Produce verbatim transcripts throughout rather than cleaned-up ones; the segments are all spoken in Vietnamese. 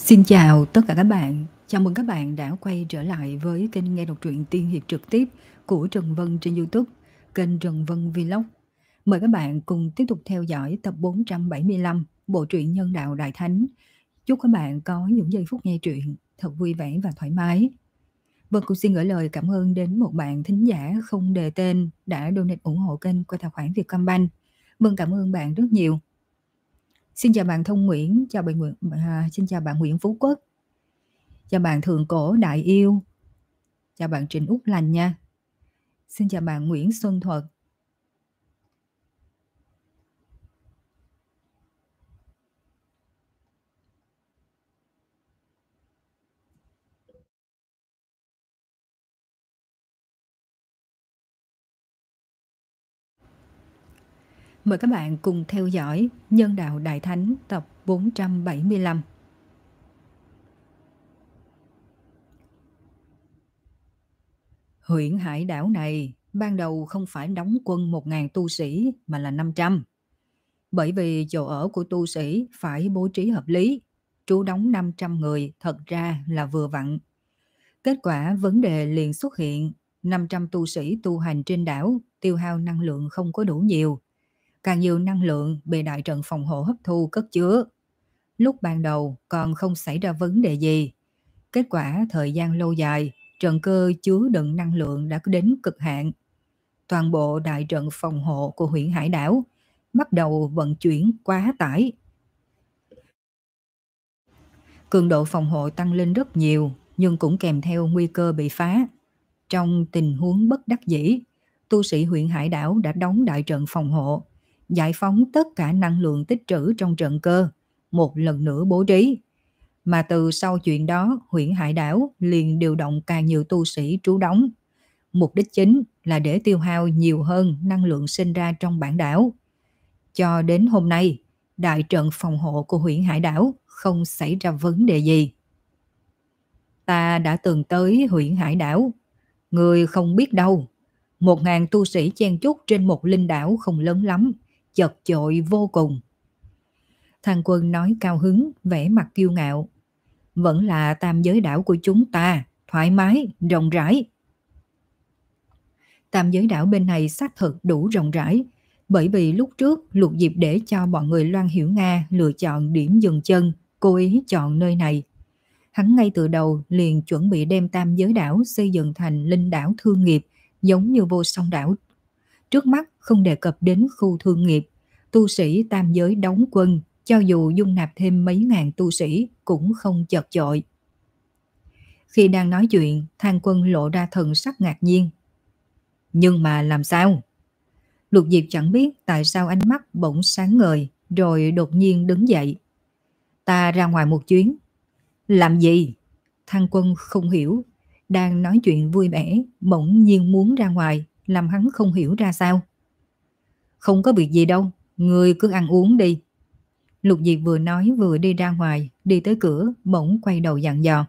Xin chào tất cả các bạn. Chào mừng các bạn đã quay trở lại với kênh nghe đọc truyện tiên hiệp trực tiếp của Trần Vân trên YouTube, kênh Trần Vân Vlog. Mời các bạn cùng tiếp tục theo dõi tập bốn trăm bảy mươi lăm bộ truyện Nhân đạo Đại Thánh. Chúc các bạn có những giây phút nghe truyện thật vui vẻ và thoải mái. Vân cũng xin gửi lời cảm ơn đến một bạn thính giả không đề tên đã donate ủng hộ kênh qua tài khoản Vietcombank. Vân cảm ơn bạn rất nhiều. Xin chào bạn Thông Nguyễn, chào bạn Nguyễn, à, xin chào bạn Nguyễn Phú Quốc, chào bạn Thượng Cổ Đại Yêu, chào bạn Trịnh Úc Lành nha. Xin chào bạn Nguyễn Xuân Thuật. Mời các bạn cùng theo dõi Nhân đạo Đại Thánh tập bốn trăm bảy mươi lăm. Huyện hải đảo này ban đầu không phải đóng quân một nghìn tu sĩ mà là năm trăm. Bởi vì chỗ ở của tu sĩ phải bố trí hợp lý, trú đóng năm trăm người thật ra là vừa vặn. Kết quả vấn đề liền xuất hiện, năm trăm tu sĩ tu hành trên đảo tiêu hao năng lượng không có đủ nhiều. Càng nhiều năng lượng bị đại trận phòng hộ hấp thu cất chứa. Lúc ban đầu còn không xảy ra vấn đề gì. Kết quả thời gian lâu dài, trận cơ chứa đựng năng lượng đã đến cực hạn. Toàn bộ đại trận phòng hộ của huyện hải đảo bắt đầu vận chuyển quá tải. Cường độ phòng hộ tăng lên rất nhiều, nhưng cũng kèm theo nguy cơ bị phá. Trong tình huống bất đắc dĩ, tu sĩ huyện hải đảo đã đóng đại trận phòng hộ, giải phóng tất cả năng lượng tích trữ trong trận cơ, một lần nữa bố trí. Mà từ sau chuyện đó, huyện hải đảo liền điều động càng nhiều tu sĩ trú đóng. Mục đích chính là để tiêu hao nhiều hơn năng lượng sinh ra trong bản đảo. Cho đến hôm nay, đại trận phòng hộ của huyện hải đảo không xảy ra vấn đề gì. Ta đã từng tới huyện hải đảo. Người không biết đâu, một ngàn tu sĩ chen chúc trên một linh đảo không lớn lắm, chật chội vô cùng. Thằng Quân nói cao hứng, vẻ mặt kiêu ngạo. Vẫn là tam giới đảo của chúng ta, thoải mái, rộng rãi. Tam giới đảo bên này xác thực đủ rộng rãi, bởi vì lúc trước Lục Diệp để cho bọn người Loan Hiểu Nga lựa chọn điểm dừng chân, cố ý chọn nơi này. Hắn ngay từ đầu liền chuẩn bị đem tam giới đảo xây dựng thành linh đảo thương nghiệp, giống như Vô Song đảo. Trước mắt không đề cập đến khu thương nghiệp, tu sĩ tam giới đóng quân, cho dù dung nạp thêm mấy ngàn tu sĩ cũng không chật chội. Khi đang nói chuyện, Thang Quân lộ ra thần sắc ngạc nhiên. Nhưng mà làm sao? Lục Diệp chẳng biết tại sao ánh mắt bỗng sáng ngời, rồi đột nhiên đứng dậy. Ta ra ngoài một chuyến. Làm gì? Thang Quân không hiểu. Đang nói chuyện vui vẻ, bỗng nhiên muốn ra ngoài, làm hắn không hiểu ra sao. Không có việc gì đâu, ngươi cứ ăn uống đi. Lục Diệp vừa nói vừa đi ra ngoài, đi tới cửa, bỗng quay đầu dặn dò.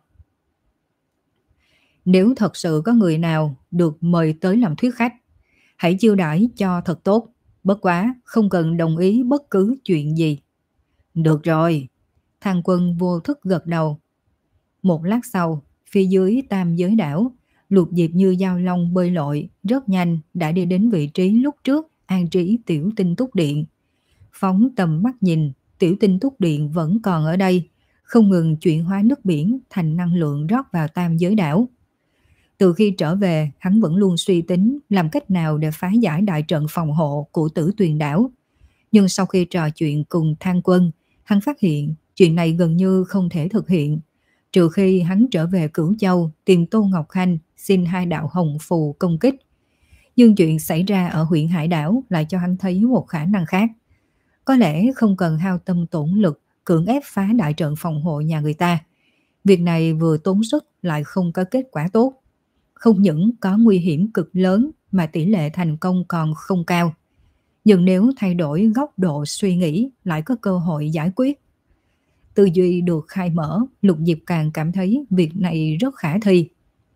Nếu thật sự có người nào được mời tới làm thuyết khách, hãy chiêu đãi cho thật tốt, bất quá không cần đồng ý bất cứ chuyện gì. Được rồi, Thang Quân vô thức gật đầu. Một lát sau, phía dưới tam giới đảo, Lục Diệp như dao long bơi lội, rất nhanh đã đi đến vị trí lúc trước an trí tiểu tinh túc điện. Phóng tầm mắt nhìn, tiểu tinh túc điện vẫn còn ở đây, không ngừng chuyển hóa nước biển thành năng lượng rót vào tam giới đảo. Từ khi trở về, hắn vẫn luôn suy tính làm cách nào để phá giải đại trận phòng hộ của Tử Tuyền đảo. Nhưng sau khi trò chuyện cùng Thang Quân, hắn phát hiện chuyện này gần như không thể thực hiện, trừ khi hắn trở về Cửu Châu tìm Tô Ngọc Khanh xin hai đạo hồng phù công kích. Nhưng chuyện xảy ra ở huyện hải đảo lại cho hắn thấy một khả năng khác. Có lẽ không cần hao tâm tổn lực cưỡng ép phá đại trận phòng hộ nhà người ta. Việc này vừa tốn sức lại không có kết quả tốt. Không những có nguy hiểm cực lớn mà tỷ lệ thành công còn không cao. Nhưng nếu thay đổi góc độ suy nghĩ lại có cơ hội giải quyết. Tư duy được khai mở, Lục Diệp càng cảm thấy việc này rất khả thi.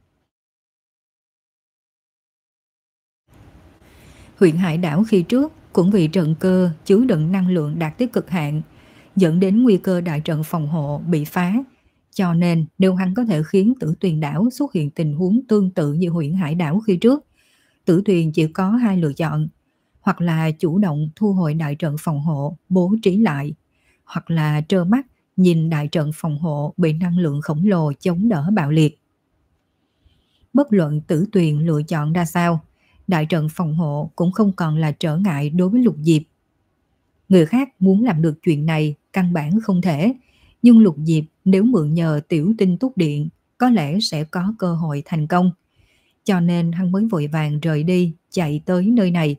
Huyện hải đảo khi trước cũng vì trận cơ chứa đựng năng lượng đạt tới cực hạn, dẫn đến nguy cơ đại trận phòng hộ bị phá, Cho nên nếu hắn có thể khiến Tử Tuyền đảo xuất hiện tình huống tương tự như huyện Hải đảo khi trước, Tử Tuyền chỉ có hai lựa chọn, hoặc là chủ động thu hồi đại trận phòng hộ, bố trí lại, hoặc là trơ mắt nhìn đại trận phòng hộ bị năng lượng khổng lồ chống đỡ bạo liệt. Bất luận Tử Tuyền lựa chọn ra sao, đại trận phòng hộ cũng không còn là trở ngại đối với Lục Diệp. Người khác muốn làm được chuyện này căn bản không thể, nhưng Lục Diệp nếu mượn nhờ tiểu tinh túc điện có lẽ sẽ có cơ hội thành công. Cho nên hắn mới vội vàng rời đi, chạy tới nơi này.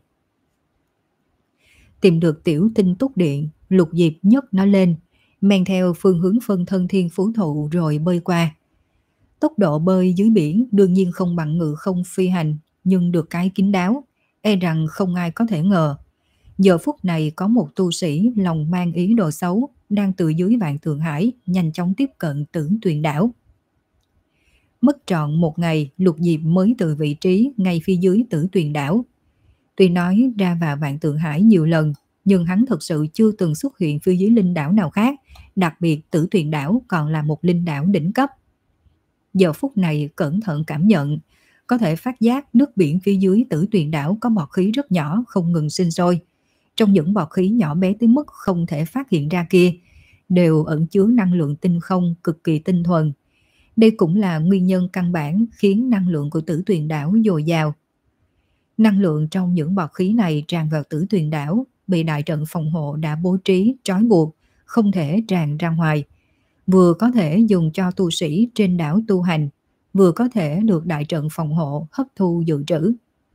Tìm được tiểu tinh túc điện, Lục Diệp nhấc nó lên, men theo phương hướng phân thân thiên phú thụ rồi bơi qua. Tốc độ bơi dưới biển đương nhiên không bằng ngự không phi hành, nhưng được cái kín đáo, e rằng không ai có thể ngờ. Giờ phút này có một tu sĩ lòng mang ý đồ xấu đang từ dưới vạn Tượng Hải nhanh chóng tiếp cận Tử Tuyền đảo. Mất trọn một ngày, Lục Diệp mới từ vị trí ngay phía dưới Tử Tuyền đảo. Tuy nói ra vào vạn Tượng Hải nhiều lần, nhưng hắn thực sự chưa từng xuất hiện phía dưới linh đảo nào khác, đặc biệt Tử Tuyền đảo còn là một linh đảo đỉnh cấp. Giờ phút này cẩn thận cảm nhận, có thể phát giác nước biển phía dưới Tử Tuyền đảo có bọt khí rất nhỏ không ngừng sinh sôi. Trong những bọt khí nhỏ bé tới mức không thể phát hiện ra kia, đều ẩn chứa năng lượng tinh không cực kỳ tinh thuần. Đây cũng là nguyên nhân căn bản khiến năng lượng của Tử Tuyền đảo dồi dào. Năng lượng trong những bọt khí này tràn vào Tử Tuyền đảo, bị đại trận phòng hộ đã bố trí trói buộc, không thể tràn ra ngoài. Vừa có thể dùng cho tu sĩ trên đảo tu hành, vừa có thể được đại trận phòng hộ hấp thu dự trữ.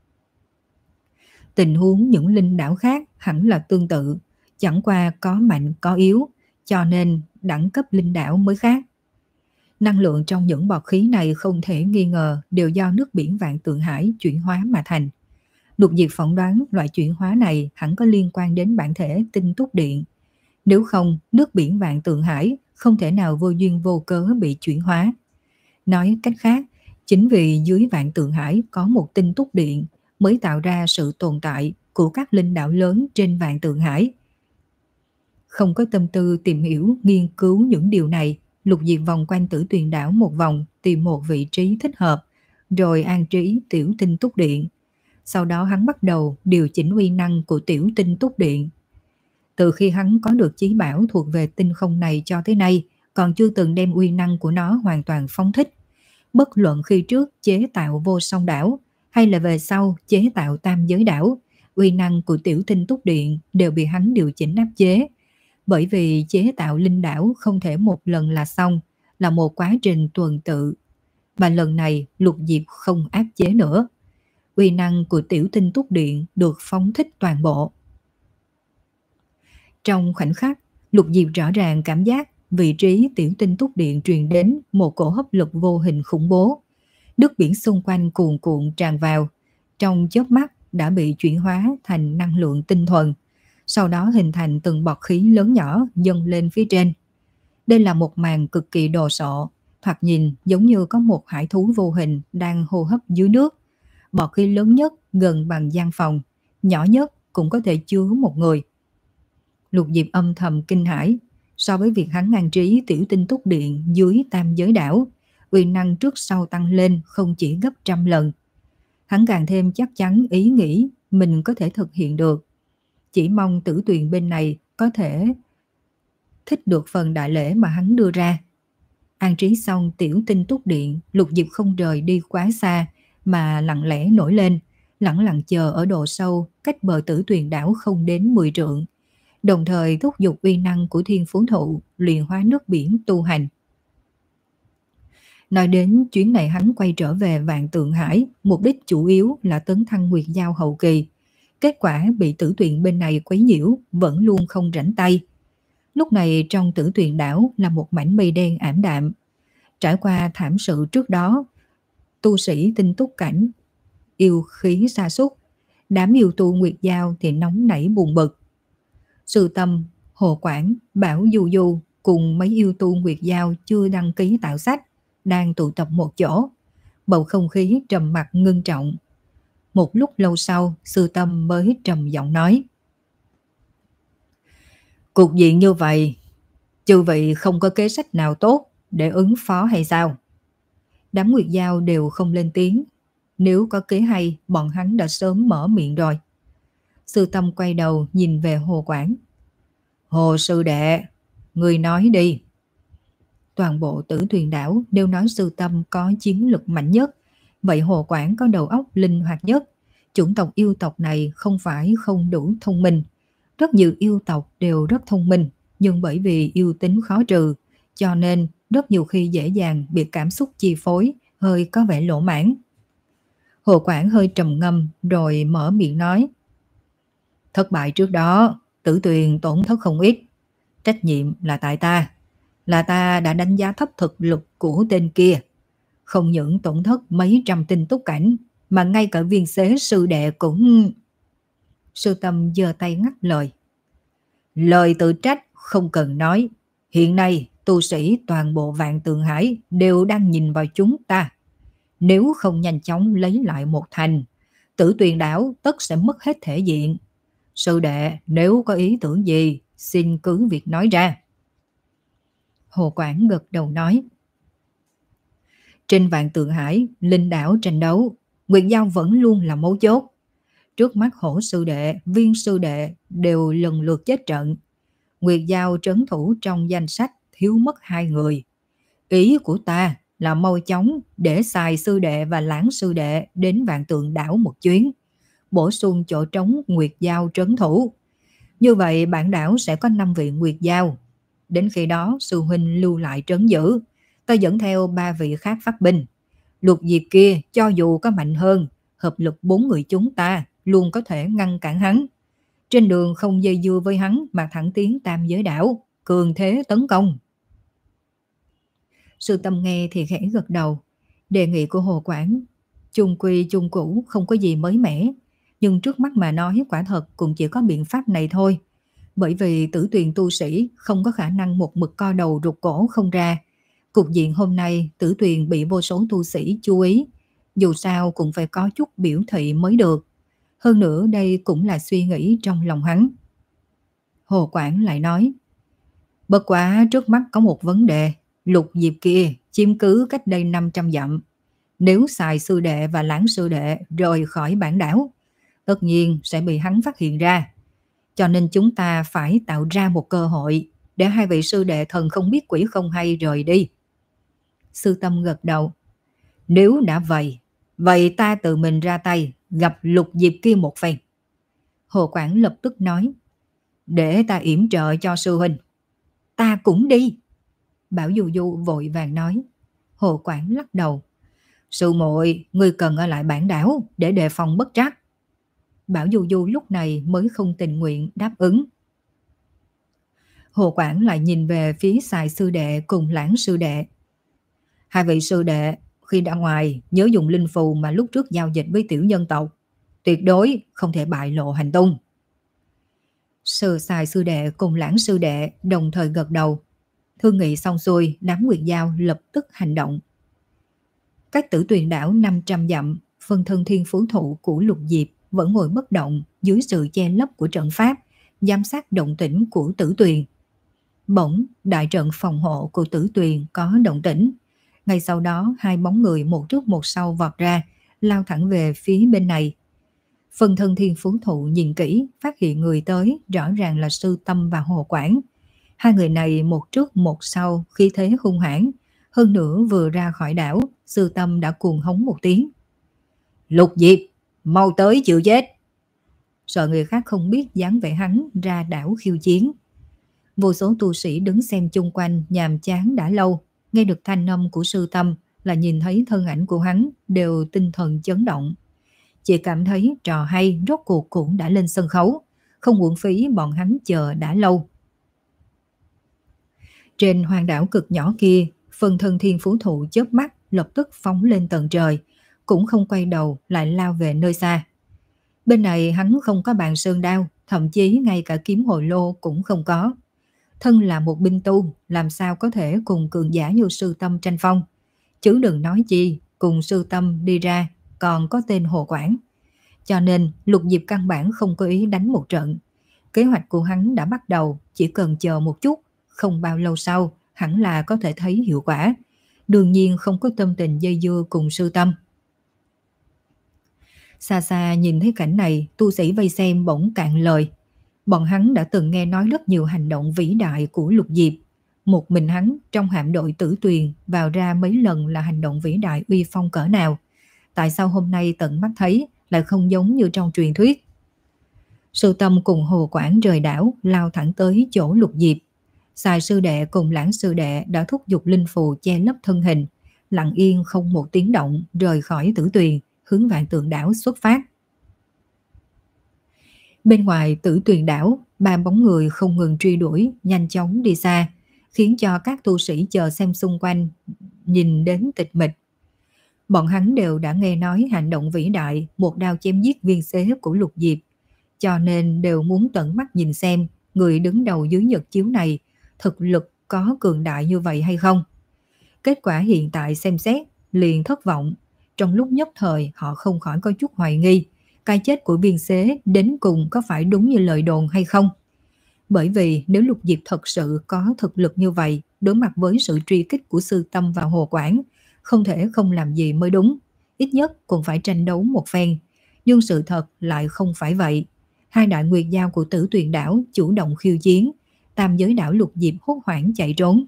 Tình huống những linh đảo khác hẳn là tương tự, chẳng qua có mạnh có yếu, cho nên đẳng cấp linh đảo mới khác. Năng lượng trong những bọt khí này không thể nghi ngờ đều do nước biển vạn Tượng Hải chuyển hóa mà thành. Lục Diệp phỏng đoán loại chuyển hóa này hẳn có liên quan đến bản thể tinh túc điện. Nếu không, nước biển vạn Tượng Hải không thể nào vô duyên vô cớ bị chuyển hóa. Nói cách khác, chính vì dưới vạn Tượng Hải có một tinh túc điện mới tạo ra sự tồn tại của các linh đảo lớn trên vạn Tượng Hải. Không có tâm tư tìm hiểu, nghiên cứu những điều này, Lục Diệp vòng quanh Tử Tuyền đảo một vòng, tìm một vị trí thích hợp, rồi an trí tiểu tinh túc điện. Sau đó hắn bắt đầu điều chỉnh uy năng của tiểu tinh túc điện. Từ khi hắn có được chí bảo thuộc về tinh không này cho tới nay, còn chưa từng đem uy năng của nó hoàn toàn phóng thích. Bất luận khi trước chế tạo vô song đảo, hay là về sau chế tạo tam giới đảo, uy năng của tiểu tinh túc điện đều bị hắn điều chỉnh áp chế. Bởi vì chế tạo linh đảo không thể một lần là xong, là một quá trình tuần tự. Và lần này Lục Diệp không áp chế nữa. Uy năng của tiểu tinh túc điện được phóng thích toàn bộ. Trong khoảnh khắc, Lục Diệp rõ ràng cảm giác vị trí tiểu tinh túc điện truyền đến một cổ hấp lực vô hình khủng bố. Nước biển xung quanh cuồn cuộn tràn vào, trong chớp mắt đã bị chuyển hóa thành năng lượng tinh thuần, sau đó hình thành từng bọt khí lớn nhỏ dâng lên phía trên. Đây là một màn cực kỳ đồ sộ, thoạt nhìn giống như có một hải thú vô hình đang hô hấp dưới nước. Bọt khí lớn nhất gần bằng gian phòng, nhỏ nhất cũng có thể chứa một người. Lục Diệp âm thầm kinh hãi, so với việc hắn an trí tiểu tinh túc điện dưới tam giới đảo, uy năng trước sau tăng lên không chỉ gấp trăm lần. Hắn càng thêm chắc chắn ý nghĩ mình có thể thực hiện được. Chỉ mong Tử Tuyền bên này có thể thích được phần đại lễ mà hắn đưa ra. An trí xong tiểu tinh túc điện, Lục Diệp không rời đi quá xa, mà lặng lẽ nổi lên, lặng lặng chờ ở độ sâu, cách bờ Tử Tuyền đảo không đến mười trượng. Đồng thời thúc giục uy năng của thiên phú thụ, luyện hóa nước biển tu hành. Nói đến chuyến này hắn quay trở về vạn Tượng Hải, mục đích chủ yếu là tấn thăng nguyệt giao hậu kỳ. Kết quả bị Tử Tuyền bên này quấy nhiễu, vẫn luôn không rảnh tay. Lúc này trong Tử Tuyền đảo là một mảnh mây đen ảm đạm. Trải qua thảm sự trước đó, tu sĩ tinh túc cảnh, yêu khí sa sút, đám yêu tu nguyệt giao thì nóng nảy buồn bực. Sư Tâm, Hồ Quảng, Bảo Du Du cùng mấy yêu tu nguyệt giao chưa đăng ký tạo sách, đang tụ tập một chỗ. Bầu không khí trầm mặc ngưng trọng. Một lúc lâu sau, Sư Tâm mới trầm giọng nói: Cục diện như vậy, chư vị không có kế sách nào tốt để ứng phó hay sao? Đám Nguyệt Giao đều không lên tiếng. Nếu có kế hay, bọn hắn đã sớm mở miệng rồi. Sư Tâm quay đầu nhìn về Hồ Quảng. Hồ sư đệ, người nói đi. Toàn bộ Tử Tuyền đảo đều nói Sư Tâm có chiến lực mạnh nhất. Vậy Hồ Quảng có đầu óc linh hoạt nhất. Chủng tộc yêu tộc này không phải không đủ thông minh. Rất nhiều yêu tộc đều rất thông minh, nhưng bởi vì yêu tính khó trừ, cho nên rất nhiều khi dễ dàng bị cảm xúc chi phối, hơi có vẻ lỗ mãn. Hồ Quảng hơi trầm ngâm rồi mở miệng nói. Thất bại trước đó, Tử Tuyền tổn thất không ít. Trách nhiệm là tại ta. Là ta đã đánh giá thấp thực lực của tên kia. Không những tổn thất mấy trăm tinh túc cảnh, mà ngay cả viên xế sư đệ cũng... Sư Tâm giơ tay ngắt lời. Lời tự trách không cần nói. Hiện nay tu sĩ toàn bộ Vạn Tượng Hải đều đang nhìn vào chúng ta. Nếu không nhanh chóng lấy lại một thành, Tử Tuyền đảo tất sẽ mất hết thể diện. Sư đệ nếu có ý tưởng gì, xin cứ việc nói ra. Hồ Quảng gật đầu nói. Trên Vạn Tượng Hải, linh đảo tranh đấu, Nguyệt Giao vẫn luôn là mấu chốt. Trước mắt Hổ sư đệ, Viên sư đệ đều lần lượt chết trận. Nguyệt Giao trấn thủ trong danh sách thiếu mất hai người. Ý của ta là mau chóng để Xài sư đệ và Lãng sư đệ đến Vạn Tượng đảo một chuyến, bổ sung chỗ trống Nguyệt Giao trấn thủ. Như vậy bản đảo sẽ có năm vị Nguyệt Giao. Đến khi đó sư huynh lưu lại trấn giữ, ta dẫn theo ba vị khác phát binh. Lục Diệp kia cho dù có mạnh hơn, hợp lực bốn người chúng ta luôn có thể ngăn cản hắn. Trên đường không dây dưa với hắn mà thẳng tiến Tam Giới đảo, cường thế tấn công. Sư Tâm nghe thì khẽ gật đầu. Đề nghị của Hồ Quảng chung quy chung cũ, không có gì mới mẻ, nhưng trước mắt mà nói quả thật cũng chỉ có biện pháp này thôi. Bởi vì Tử Tuyền tu sĩ không có khả năng một mực co đầu rụt cổ không ra. Cục diện hôm nay Tử Tuyền bị vô số tu sĩ chú ý, dù sao cũng phải có chút biểu thị mới được. Hơn nữa đây cũng là suy nghĩ trong lòng hắn. Hồ Quảng lại nói. Bất quá trước mắt có một vấn đề. Lục Diệp kia chiếm cứ cách đây năm trăm dặm. Nếu Xài sư đệ và Lãng sư đệ rời khỏi bản đảo, tất nhiên sẽ bị hắn phát hiện ra. Cho nên chúng ta phải tạo ra một cơ hội để hai vị sư đệ thần không biết quỷ không hay rời đi. Sư Tâm gật đầu. Nếu đã vậy, vậy ta tự mình ra tay gặp Lục Diệp kia một phen. Hồ Quảng lập tức nói. Để ta yểm trợ cho sư huynh. Ta cũng đi. Bảo Du Du vội vàng nói. Hồ Quảng lắc đầu. Sư muội, ngươi cần ở lại bản đảo để đề phòng bất trắc. Bảo Du Du lúc này mới không tình nguyện đáp ứng. Hồ Quảng lại nhìn về phía Xài sư đệ cùng Lãng sư đệ. Hai vị sư đệ, khi ra ngoài nhớ dùng linh phù mà lúc trước giao dịch với tiểu nhân tộc. Tuyệt đối không thể bại lộ hành tung. Sư Xài sư đệ cùng Lãng sư đệ đồng thời gật đầu. Thương nghị xong xuôi, đám Nguyệt Giao lập tức hành động. Cách Tử Tuyền đảo năm trăm dặm, phân thân thiên phú thụ của Lục Diệp vẫn ngồi bất động dưới sự che lấp của trận pháp, giám sát động tĩnh của Tử Tuyền. Bỗng, đại trận phòng hộ của Tử Tuyền có động tĩnh. Ngay sau đó, hai bóng người một trước một sau vọt ra, lao thẳng về phía bên này. Phân thân thiên phú thụ nhìn kỹ, phát hiện người tới rõ ràng là Sư Tâm và Hồ Quảng. Hai người này một trước một sau, khí thế hung hãn. Hơn nữa vừa ra khỏi đảo, Sư Tâm đã cuồng hống một tiếng. Lục Diệp, mau tới chịu chết. Sợ người khác không biết dáng vẻ hắn ra đảo khiêu chiến. Vô số tu sĩ đứng xem chung quanh nhàm chán đã lâu, nghe được thanh âm của Sư Tâm là nhìn thấy thân ảnh của hắn đều tinh thần chấn động. Chỉ cảm thấy trò hay rốt cuộc cũng đã lên sân khấu, không uổng phí bọn hắn chờ đã lâu. Trên hoàng đảo cực nhỏ kia, phân thân thiên phú thụ chớp mắt lập tức phóng lên tận trời, cũng không quay đầu lại lao về nơi xa. Bên này hắn không có bàn sơn đao, thậm chí ngay cả kiếm hồi lô cũng không có. Thân là một binh tu, làm sao có thể cùng cường giả như Sư Tâm tranh phong. Chứ đừng nói chi, cùng Sư Tâm đi ra còn có tên Hồ Quảng. Cho nên Lục Diệp căn bản không có ý đánh một trận. Kế hoạch của hắn đã bắt đầu, chỉ cần chờ một chút, không bao lâu sau hẳn là có thể thấy hiệu quả. Đương nhiên không có tâm tình dây dưa cùng Sư Tâm. Xa xa nhìn thấy cảnh này, tu sĩ vây xem bỗng cạn lời. Bọn hắn đã từng nghe nói rất nhiều hành động vĩ đại của Lục Diệp. Một mình hắn trong hạm đội Tử Tuyền vào ra mấy lần là hành động vĩ đại uy phong cỡ nào. Tại sao hôm nay tận mắt thấy lại không giống như trong truyền thuyết? Sư Tâm cùng Hồ Quảng rời đảo, lao thẳng tới chỗ Lục Diệp. Xài sư đệ cùng Lãng sư đệ đã thúc giục linh phù che lấp thân hình, lặng yên không một tiếng động rời khỏi Tử Tuyền, hướng Vạn Tượng đảo xuất phát. Bên ngoài Tử Tuyền đảo, ba bóng người không ngừng truy đuổi, nhanh chóng đi xa, khiến cho các tu sĩ chờ xem xung quanh nhìn đến tịch mịch. Bọn hắn đều đã nghe nói hành động vĩ đại một đao chém giết viên xế của Lục Diệp, cho nên đều muốn tận mắt nhìn xem người đứng đầu dưới nhật chiếu này thực lực có cường đại như vậy hay không. Kết quả hiện tại xem xét liền thất vọng. Trong lúc nhất thời họ không khỏi có chút hoài nghi cái chết của viên xế đến cùng có phải đúng như lời đồn hay không. Bởi vì nếu Lục Diệp thật sự có thực lực như vậy, đối mặt với sự truy kích của Sư Tâm và Hồ Quảng, không thể không làm gì mới đúng. Ít nhất cũng phải tranh đấu một phen. Nhưng sự thật lại không phải vậy. Hai đại nguyệt giao của Tử Tuyền đảo chủ động khiêu chiến, tam giới đảo Lục Diệp hốt hoảng chạy trốn.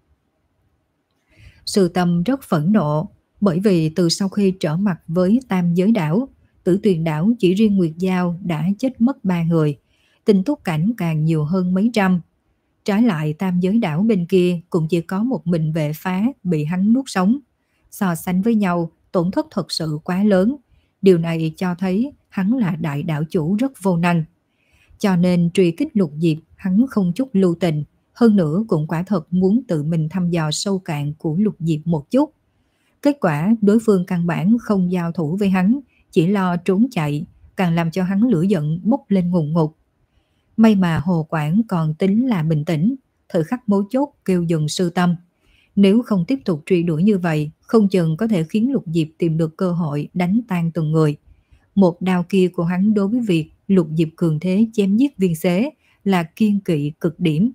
Sư Tâm rất phẫn nộ, bởi vì từ sau khi trở mặt với tam giới đảo, Tử Tuyền đảo chỉ riêng nguyệt giao đã chết mất ba người, Tinh Túc cảnh càng nhiều hơn mấy trăm. Trái lại tam giới đảo bên kia cũng chỉ có một mình Vệ Phá bị hắn nuốt sống. So sánh với nhau, tổn thất thật sự quá lớn. Điều này cho thấy hắn là đại đảo chủ rất vô năng. Cho nên truy kích Lục Diệp hắn không chút lưu tình, hơn nữa cũng quả thật muốn tự mình thăm dò sâu cạn của Lục Diệp một chút. Kết quả đối phương căn bản không giao thủ với hắn, chỉ lo trốn chạy, càng làm cho hắn lửa giận bốc lên ngùn ngụt. May mà Hồ Quảng còn tính là bình tĩnh, thời khắc mấu chốt kêu dừng Sư Tâm. Nếu không tiếp tục truy đuổi như vậy, không chừng có thể khiến Lục Diệp tìm được cơ hội đánh tan từng người. Một đao kia của hắn đối với việc Lục Diệp cường thế chém giết viên xế là kiên kỵ cực điểm.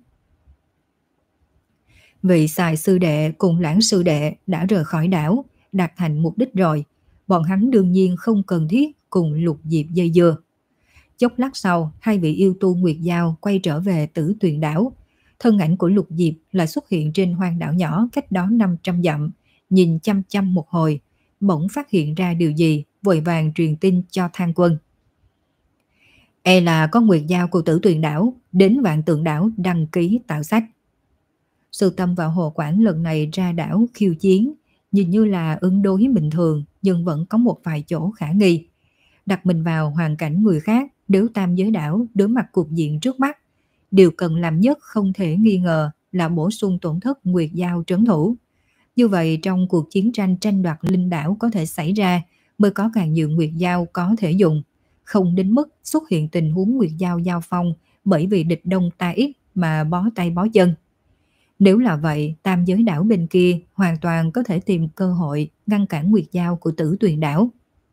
Vị Xài sư đệ cùng Lãng sư đệ đã rời khỏi đảo, đạt thành mục đích rồi. Bọn hắn đương nhiên không cần thiết cùng Lục Diệp dây dưa. Chốc lát sau, hai vị yêu tu nguyệt giao quay trở về Tử Tuyền đảo. Thân ảnh của Lục Diệp lại xuất hiện trên hoang đảo nhỏ cách đó năm trăm dặm, nhìn chăm chăm một hồi, bỗng phát hiện ra điều gì, vội vàng truyền tin cho Thang Quân. E là có nguyệt giao của Tử Tuyền đảo đến Vạn Tượng đảo đăng ký tạo sách. Sư Tâm và Hồ Quảng lần này ra đảo khiêu chiến, nhìn như là ứng đối bình thường, nhưng vẫn có một vài chỗ khả nghi. Đặt mình vào hoàn cảnh người khác, nếu tam giới đảo đối mặt cục diện trước mắt, điều cần làm nhất không thể nghi ngờ là bổ sung tổn thất nguyệt giao trấn thủ. Như vậy trong cuộc chiến tranh tranh đoạt linh đảo có thể xảy ra, mới có càng nhiều nguyệt giao có thể dùng, không đến mức xuất hiện tình huống nguyệt giao giao phong bởi vì địch đông ta ít mà bó tay bó chân. Nếu là vậy, tam giới đảo bên kia hoàn toàn có thể tìm cơ hội ngăn cản nguyệt giao của Tử Tuyền đảo.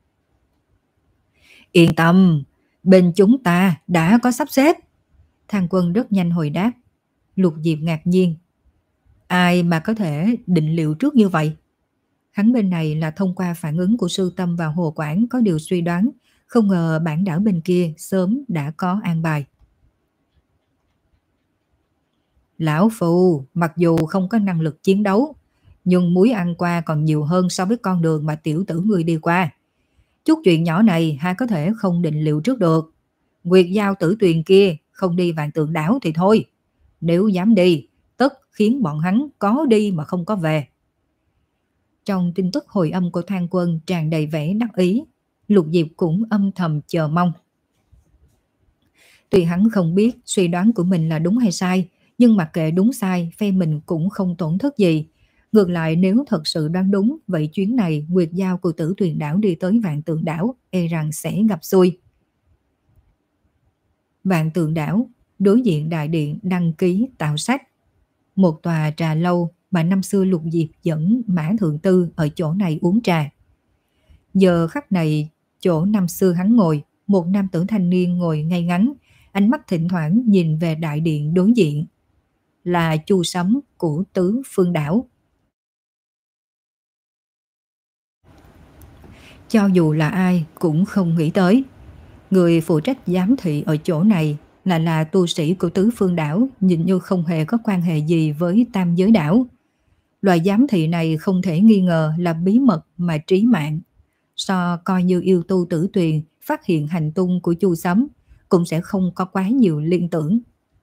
Yên tâm, bên chúng ta đã có sắp xếp. Thang Quân rất nhanh hồi đáp. Lục Diệp ngạc nhiên. Ai mà có thể định liệu trước như vậy? Hắn bên này là thông qua phản ứng của Sư Tâm và Hồ Quảng có điều suy đoán, không ngờ bản đảo bên kia sớm đã có an bài. Lão Phù, mặc dù không có năng lực chiến đấu, nhưng muối ăn qua còn nhiều hơn so với con đường mà tiểu tử người đi qua. Chút chuyện nhỏ này hai có thể không định liệu trước được. Nguyệt giao Tử Tuyền kia không đi Vạn Tượng đảo thì thôi. Nếu dám đi, tất khiến bọn hắn có đi mà không có về. Trong tin tức hồi âm của Thang Quân tràn đầy vẻ đắc ý, Lục Diệp cũng âm thầm chờ mong. Tuy hắn không biết suy đoán của mình là đúng hay sai, nhưng mặc kệ đúng sai, phe mình cũng không tổn thất gì. Ngược lại nếu thật sự đoán đúng, vậy chuyến này nguyệt giao của Tử Tuyền đảo đi tới Vạn Tượng đảo e rằng sẽ gặp xui. Vạn Tượng đảo, đối diện đại điện đăng ký tạo sách. Một tòa trà lâu mà năm xưa Lục Diệp dẫn Mã Thượng Tư ở chỗ này uống trà. Giờ khắc này, chỗ năm xưa hắn ngồi, một nam tử thanh niên ngồi ngay ngắn, ánh mắt thỉnh thoảng nhìn về đại điện đối diện. là Chu Sấm của Tứ Phương Đảo. Cho dù là ai cũng không nghĩ tới, người phụ trách giám thị ở chỗ này là là tu sĩ của Tứ Phương Đảo, nhìn như không hề có quan hệ gì với Tam Giới Đảo. Loại giám thị này không thể nghi ngờ là bí mật mà trí mạng. So coi như yêu tu Tử Tuyền phát hiện hành tung của Chu Sấm, cũng sẽ không có quá nhiều liên tưởng.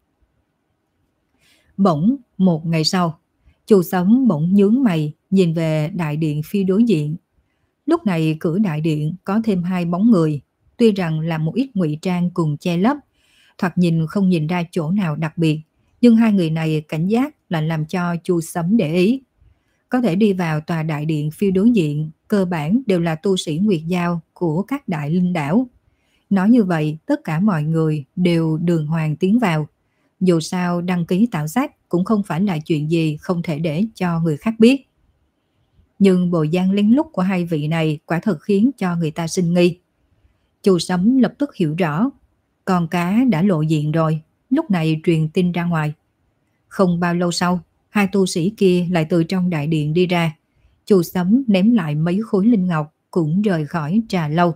Bỗng một ngày sau, Chu Sấm bỗng nhướng mày nhìn về đại điện phía đối diện. Lúc này cửa đại điện có thêm hai bóng người, tuy rằng là một ít ngụy trang cùng che lấp, thoạt nhìn không nhìn ra chỗ nào đặc biệt, nhưng hai người này cảnh giác là làm cho Chu Sấm để ý. Có thể đi vào tòa đại điện phía đối diện, cơ bản đều là tu sĩ Nguyệt Giao của các đại linh đảo. Nói như vậy, tất cả mọi người đều đường hoàng tiến vào. Dù sao đăng ký tạo sách cũng không phải là chuyện gì không thể để cho người khác biết. Nhưng bộ dáng lén lút của hai vị này quả thật khiến cho người ta sinh nghi. Chu Sấm lập tức hiểu rõ, con cá đã lộ diện rồi, lúc này truyền tin ra ngoài. Không bao lâu sau, hai tu sĩ kia lại từ trong đại điện đi ra. Chu Sấm ném lại mấy khối linh ngọc cũng rời khỏi trà lâu.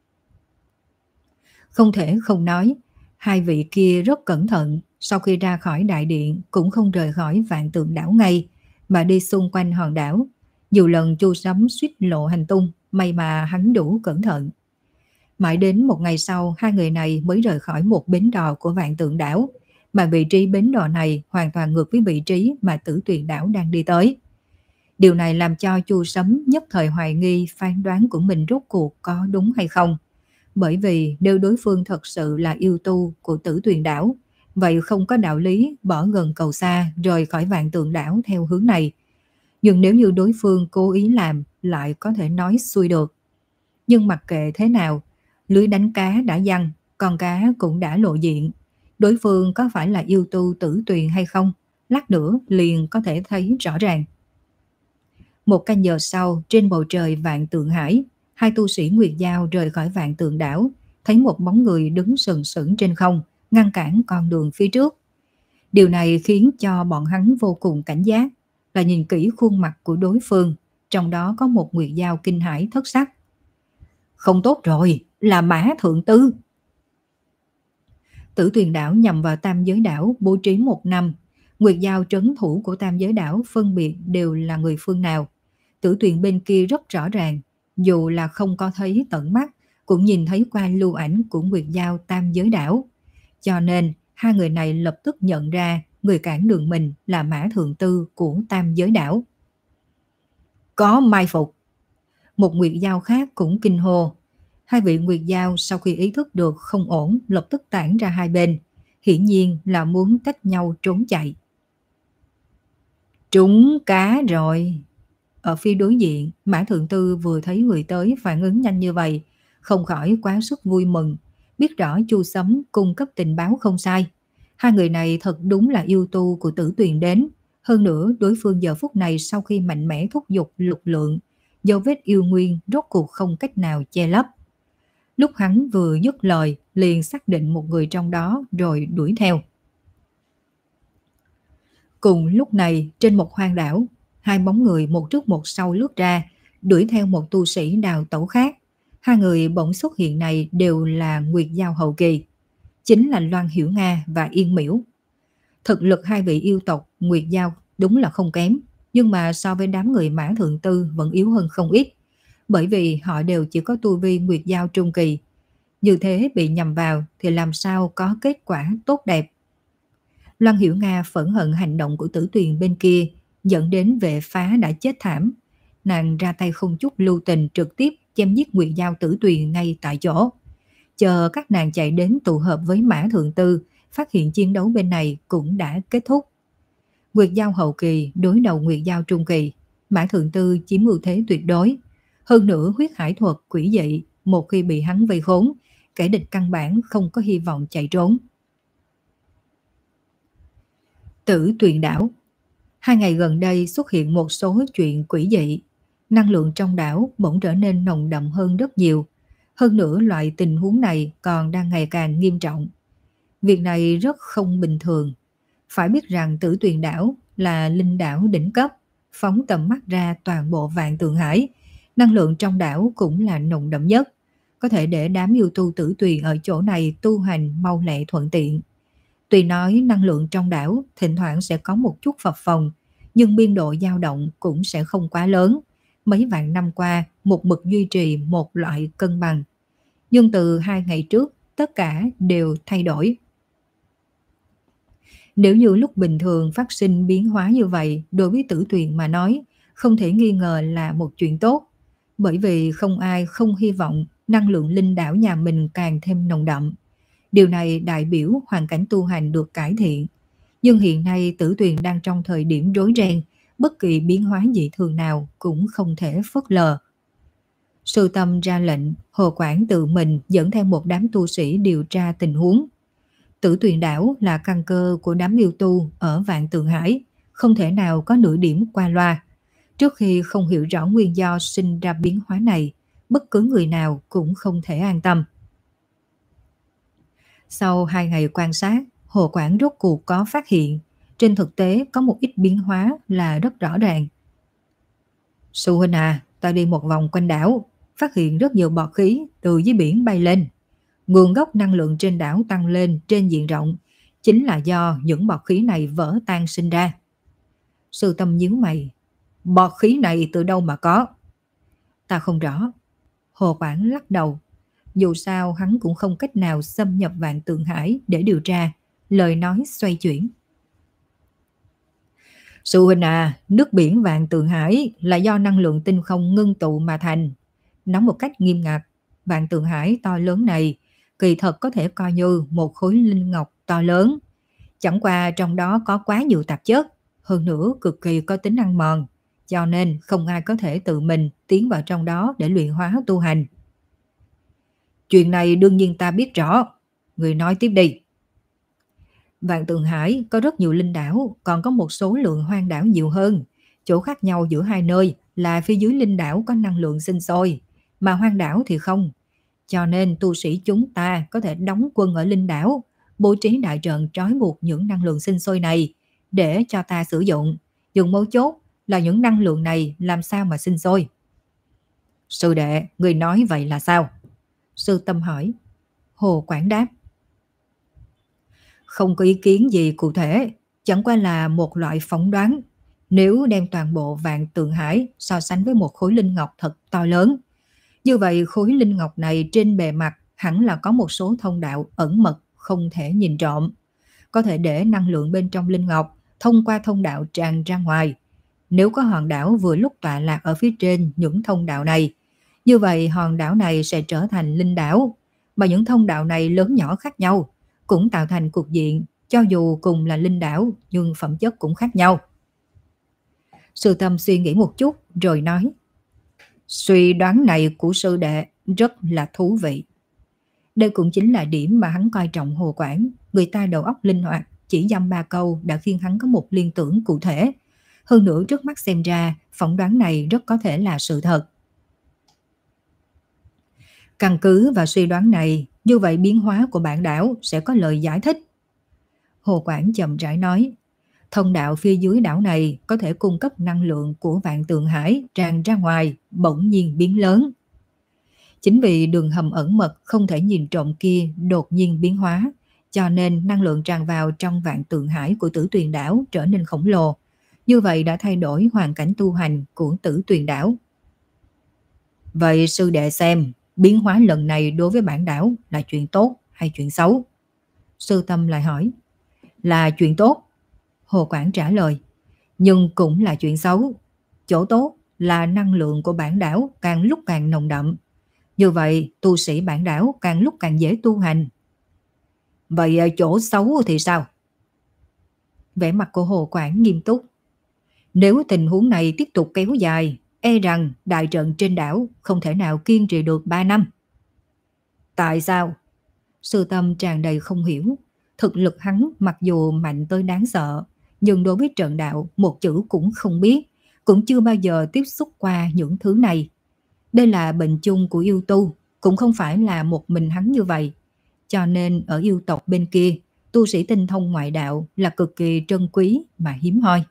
Không thể không nói, hai vị kia rất cẩn thận, sau khi ra khỏi đại điện cũng không rời khỏi Vạn Tượng Đảo ngay, mà đi xung quanh hòn đảo. Dù lần Chu Sấm suýt lộ hành tung, may mà hắn đủ cẩn thận. Mãi đến một ngày sau, hai người này mới rời khỏi một bến đò của Vạn Tượng Đảo, mà vị trí bến đò này hoàn toàn ngược với vị trí mà Tử Tuyền Đảo đang đi tới. Điều này làm cho Chu Sấm nhất thời hoài nghi phán đoán của mình rốt cuộc có đúng hay không. Bởi vì nếu đối phương thật sự là yêu tu của Tử Tuyền Đảo, vậy không có đạo lý bỏ gần cầu xa rời khỏi Vạn Tượng Đảo theo hướng này. Nhưng nếu như đối phương cố ý làm, lại có thể nói xuôi được. Nhưng mặc kệ thế nào, lưới đánh cá đã giăng, con cá cũng đã lộ diện. Đối phương có phải là yêu tu Tử Tuyền hay không, lát nữa liền có thể thấy rõ ràng. Một canh giờ sau, trên bầu trời Vạn Tượng Hải, hai tu sĩ Nguyệt Giao rời khỏi Vạn Tượng Đảo, thấy một bóng người đứng sừng sững trên không, ngăn cản con đường phía trước. Điều này khiến cho bọn hắn vô cùng cảnh giác, là nhìn kỹ khuôn mặt của đối phương, trong đó có một Nguyệt Giao kinh hãi thất sắc. Không tốt rồi, là Mã Thượng Tư. Tử Tuyền Đảo nhằm vào Tam Giới Đảo bố trí một năm. Nguyệt Giao trấn thủ của Tam Giới Đảo phân biệt đều là người phương nào. Tử Tuyền bên kia rất rõ ràng, dù là không có thấy tận mắt, cũng nhìn thấy qua lưu ảnh của Nguyệt Giao Tam Giới Đảo. Cho nên, hai người này lập tức nhận ra người cản đường mình là Mã Thượng Tư của Tam Giới Đảo. Có mai phục. Một Nguyệt Giao khác cũng kinh hô. Hai vị Nguyệt Giao sau khi ý thức được không ổn lập tức tản ra hai bên, hiển nhiên là muốn tách nhau trốn chạy. Trúng cá rồi. Ở phía đối diện, Mã Thượng Tư vừa thấy người tới phản ứng nhanh như vậy, không khỏi quá sức vui mừng, biết rõ Chu Sấm cung cấp tình báo không sai. Hai người này thật đúng là yêu tu của Tử Tuyền đến. Hơn nữa, đối phương giờ phút này sau khi mạnh mẽ thúc giục lực lượng, dấu vết yêu nguyên rốt cuộc không cách nào che lấp. Lúc hắn vừa dứt lời, liền xác định một người trong đó rồi đuổi theo. Cùng lúc này, trên một hoang đảo, hai bóng người một trước một sau lướt ra, đuổi theo một tu sĩ đào tẩu khác. Hai người bỗng xuất hiện này đều là Nguyệt Giao hậu kỳ, chính là Loan Hiểu Nga và Yên Miễu. Thực lực hai vị yêu tộc Nguyệt Giao đúng là không kém, nhưng mà so với đám người Mã Thượng Tư vẫn yếu hơn không ít, bởi vì họ đều chỉ có tu vi Nguyệt Giao trung kỳ. Như thế bị nhầm vào thì làm sao có kết quả tốt đẹp. Loan Hiểu Nga phẫn hận hành động của Tử Tuyền bên kia, dẫn đến vệ phá đã chết thảm. Nàng ra tay không chút lưu tình, trực tiếp chém giết Nguyệt Giao Tử Tuyền ngay tại chỗ. Chờ các nàng chạy đến tụ hợp với Mã Thượng Tư, phát hiện chiến đấu bên này cũng đã kết thúc. Nguyệt Giao hậu kỳ đối đầu Nguyệt Giao trung kỳ, Mã Thượng Tư chiếm ưu thế tuyệt đối. Hơn nữa huyết hải thuật quỷ dị, một khi bị hắn vây khốn, kẻ địch căn bản không có hy vọng chạy trốn. Tử Tuyền Đảo. Hai ngày gần đây xuất hiện một số chuyện quỷ dị. Năng lượng trong đảo bỗng trở nên nồng đậm hơn rất nhiều. Hơn nữa loại tình huống này còn đang ngày càng nghiêm trọng. Việc này rất không bình thường. Phải biết rằng Tử Tuyền đảo là linh đảo đỉnh cấp, phóng tầm mắt ra toàn bộ Vạn Tượng Hải, năng lượng trong đảo cũng là nồng đậm nhất, có thể để đám yêu tu Tử Tuyền ở chỗ này tu hành mau lẹ thuận tiện. Tuy nói năng lượng trong đảo thỉnh thoảng sẽ có một chút phập phồng, nhưng biên độ dao động cũng sẽ không quá lớn. Mấy vạn năm qua, một mực duy trì một loại cân bằng. Nhưng từ hai ngày trước, tất cả đều thay đổi. Nếu như lúc bình thường phát sinh biến hóa như vậy, đối với Tử Tuyền mà nói, không thể nghi ngờ là một chuyện tốt. Bởi vì không ai không hy vọng năng lượng linh đảo nhà mình càng thêm nồng đậm. Điều này đại biểu hoàn cảnh tu hành được cải thiện. Nhưng hiện nay Tử Tuyền đang trong thời điểm rối ren, bất kỳ biến hóa dị thường nào cũng không thể phớt lờ. Sư Tâm ra lệnh, Hồ Quảng tự mình dẫn theo một đám tu sĩ điều tra tình huống. Tử Tuyền đảo là căn cơ của đám yêu tu ở Vạn Tượng Hải, không thể nào có nửa điểm qua loa. Trước khi không hiểu rõ nguyên do sinh ra biến hóa này, bất cứ người nào cũng không thể an tâm. Sau hai ngày quan sát, Hồ Quảng rốt cuộc có phát hiện, trên thực tế có một ít biến hóa là rất rõ ràng. Sư huynh à, ta đi một vòng quanh đảo, phát hiện rất nhiều bọt khí từ dưới biển bay lên. Nguồn gốc năng lượng trên đảo tăng lên trên diện rộng, chính là do những bọt khí này vỡ tan sinh ra. Sư Tâm nhíu mày, bọt khí này từ đâu mà có? Ta không rõ. Hồ Quảng lắc đầu. Dù sao hắn cũng không cách nào xâm nhập Vạn Tượng Hải để điều tra, lời nói xoay chuyển. Sư huynh à, nước biển Vạn Tượng Hải là do năng lượng tinh không ngưng tụ mà thành. Nói một cách nghiêm ngặt, Vạn Tượng Hải to lớn này kỳ thật có thể coi như một khối linh ngọc to lớn. Chẳng qua trong đó có quá nhiều tạp chất, hơn nữa cực kỳ có tính ăn mòn, cho nên không ai có thể tự mình tiến vào trong đó để luyện hóa tu hành. Chuyện này đương nhiên ta biết rõ, người nói tiếp đi. Vạn Tượng Hải có rất nhiều linh đảo, còn có một số lượng hoang đảo nhiều hơn. Chỗ khác nhau giữa hai nơi là phía dưới linh đảo có năng lượng sinh sôi, mà hoang đảo thì không. Cho nên tu sĩ chúng ta có thể đóng quân ở linh đảo, bố trí đại trận trói buộc những năng lượng sinh sôi này để cho ta sử dụng. Dùng mấu chốt là những năng lượng này làm sao mà sinh sôi. Sư đệ, người nói vậy là sao? Sư Tâm hỏi. Hồ Quảng đáp. Không có ý kiến gì cụ thể, chẳng qua là một loại phỏng đoán. Nếu đem toàn bộ Vạn Tượng Hải so sánh với một khối linh ngọc thật to lớn, như vậy khối linh ngọc này trên bề mặt hẳn là có một số thông đạo ẩn mật không thể nhìn trộm. Có thể để năng lượng bên trong linh ngọc thông qua thông đạo tràn ra ngoài. Nếu có hòn đảo vừa lúc tọa lạc ở phía trên những thông đạo này, như vậy hòn đảo này sẽ trở thành linh đảo. Mà những thông đạo này lớn nhỏ khác nhau, cũng tạo thành cục diện, cho dù cùng là linh đảo nhưng phẩm chất cũng khác nhau. Sư Tâm suy nghĩ một chút rồi nói. Suy đoán này của sư đệ rất là thú vị. Đây cũng chính là điểm mà hắn coi trọng Hồ Quảng. Người ta đầu óc linh hoạt, chỉ dăm ba câu đã khiến hắn có một liên tưởng cụ thể. Hơn nữa trước mắt xem ra, phỏng đoán này rất có thể là sự thật. Căn cứ vào suy đoán này, như vậy biến hóa của bản đảo sẽ có lời giải thích. Hồ Quảng chậm rãi nói, thông đạo phía dưới đảo này có thể cung cấp năng lượng của Vạn Tượng Hải tràn ra ngoài, bỗng nhiên biến lớn. Chính vì đường hầm ẩn mật không thể nhìn trộm kia đột nhiên biến hóa, cho nên năng lượng tràn vào trong Vạn Tượng Hải của Tử Tuyền đảo trở nên khổng lồ. Như vậy đã thay đổi hoàn cảnh tu hành của Tử Tuyền đảo. Vậy sư đệ xem, biến hóa lần này đối với bản đảo là chuyện tốt hay chuyện xấu? Sư Tâm lại hỏi. Là chuyện tốt, Hồ Quảng trả lời. Nhưng cũng là chuyện xấu. Chỗ tốt là năng lượng của bản đảo càng lúc càng nồng đậm. Như vậy tu sĩ bản đảo càng lúc càng dễ tu hành. Vậy chỗ xấu thì sao? Vẻ mặt của Hồ Quảng nghiêm túc. Nếu tình huống này tiếp tục kéo dài, e rằng đại trận trên đảo không thể nào kiên trì được ba năm. Tại sao? Sư Tâm tràn đầy không hiểu. Thực lực hắn mặc dù mạnh tới đáng sợ, nhưng đối với trận đạo một chữ cũng không biết, cũng chưa bao giờ tiếp xúc qua những thứ này. Đây là bệnh chung của yêu tu, cũng không phải là một mình hắn như vậy. Cho nên ở yêu tộc bên kia, tu sĩ tinh thông ngoại đạo là cực kỳ trân quý mà hiếm hoi.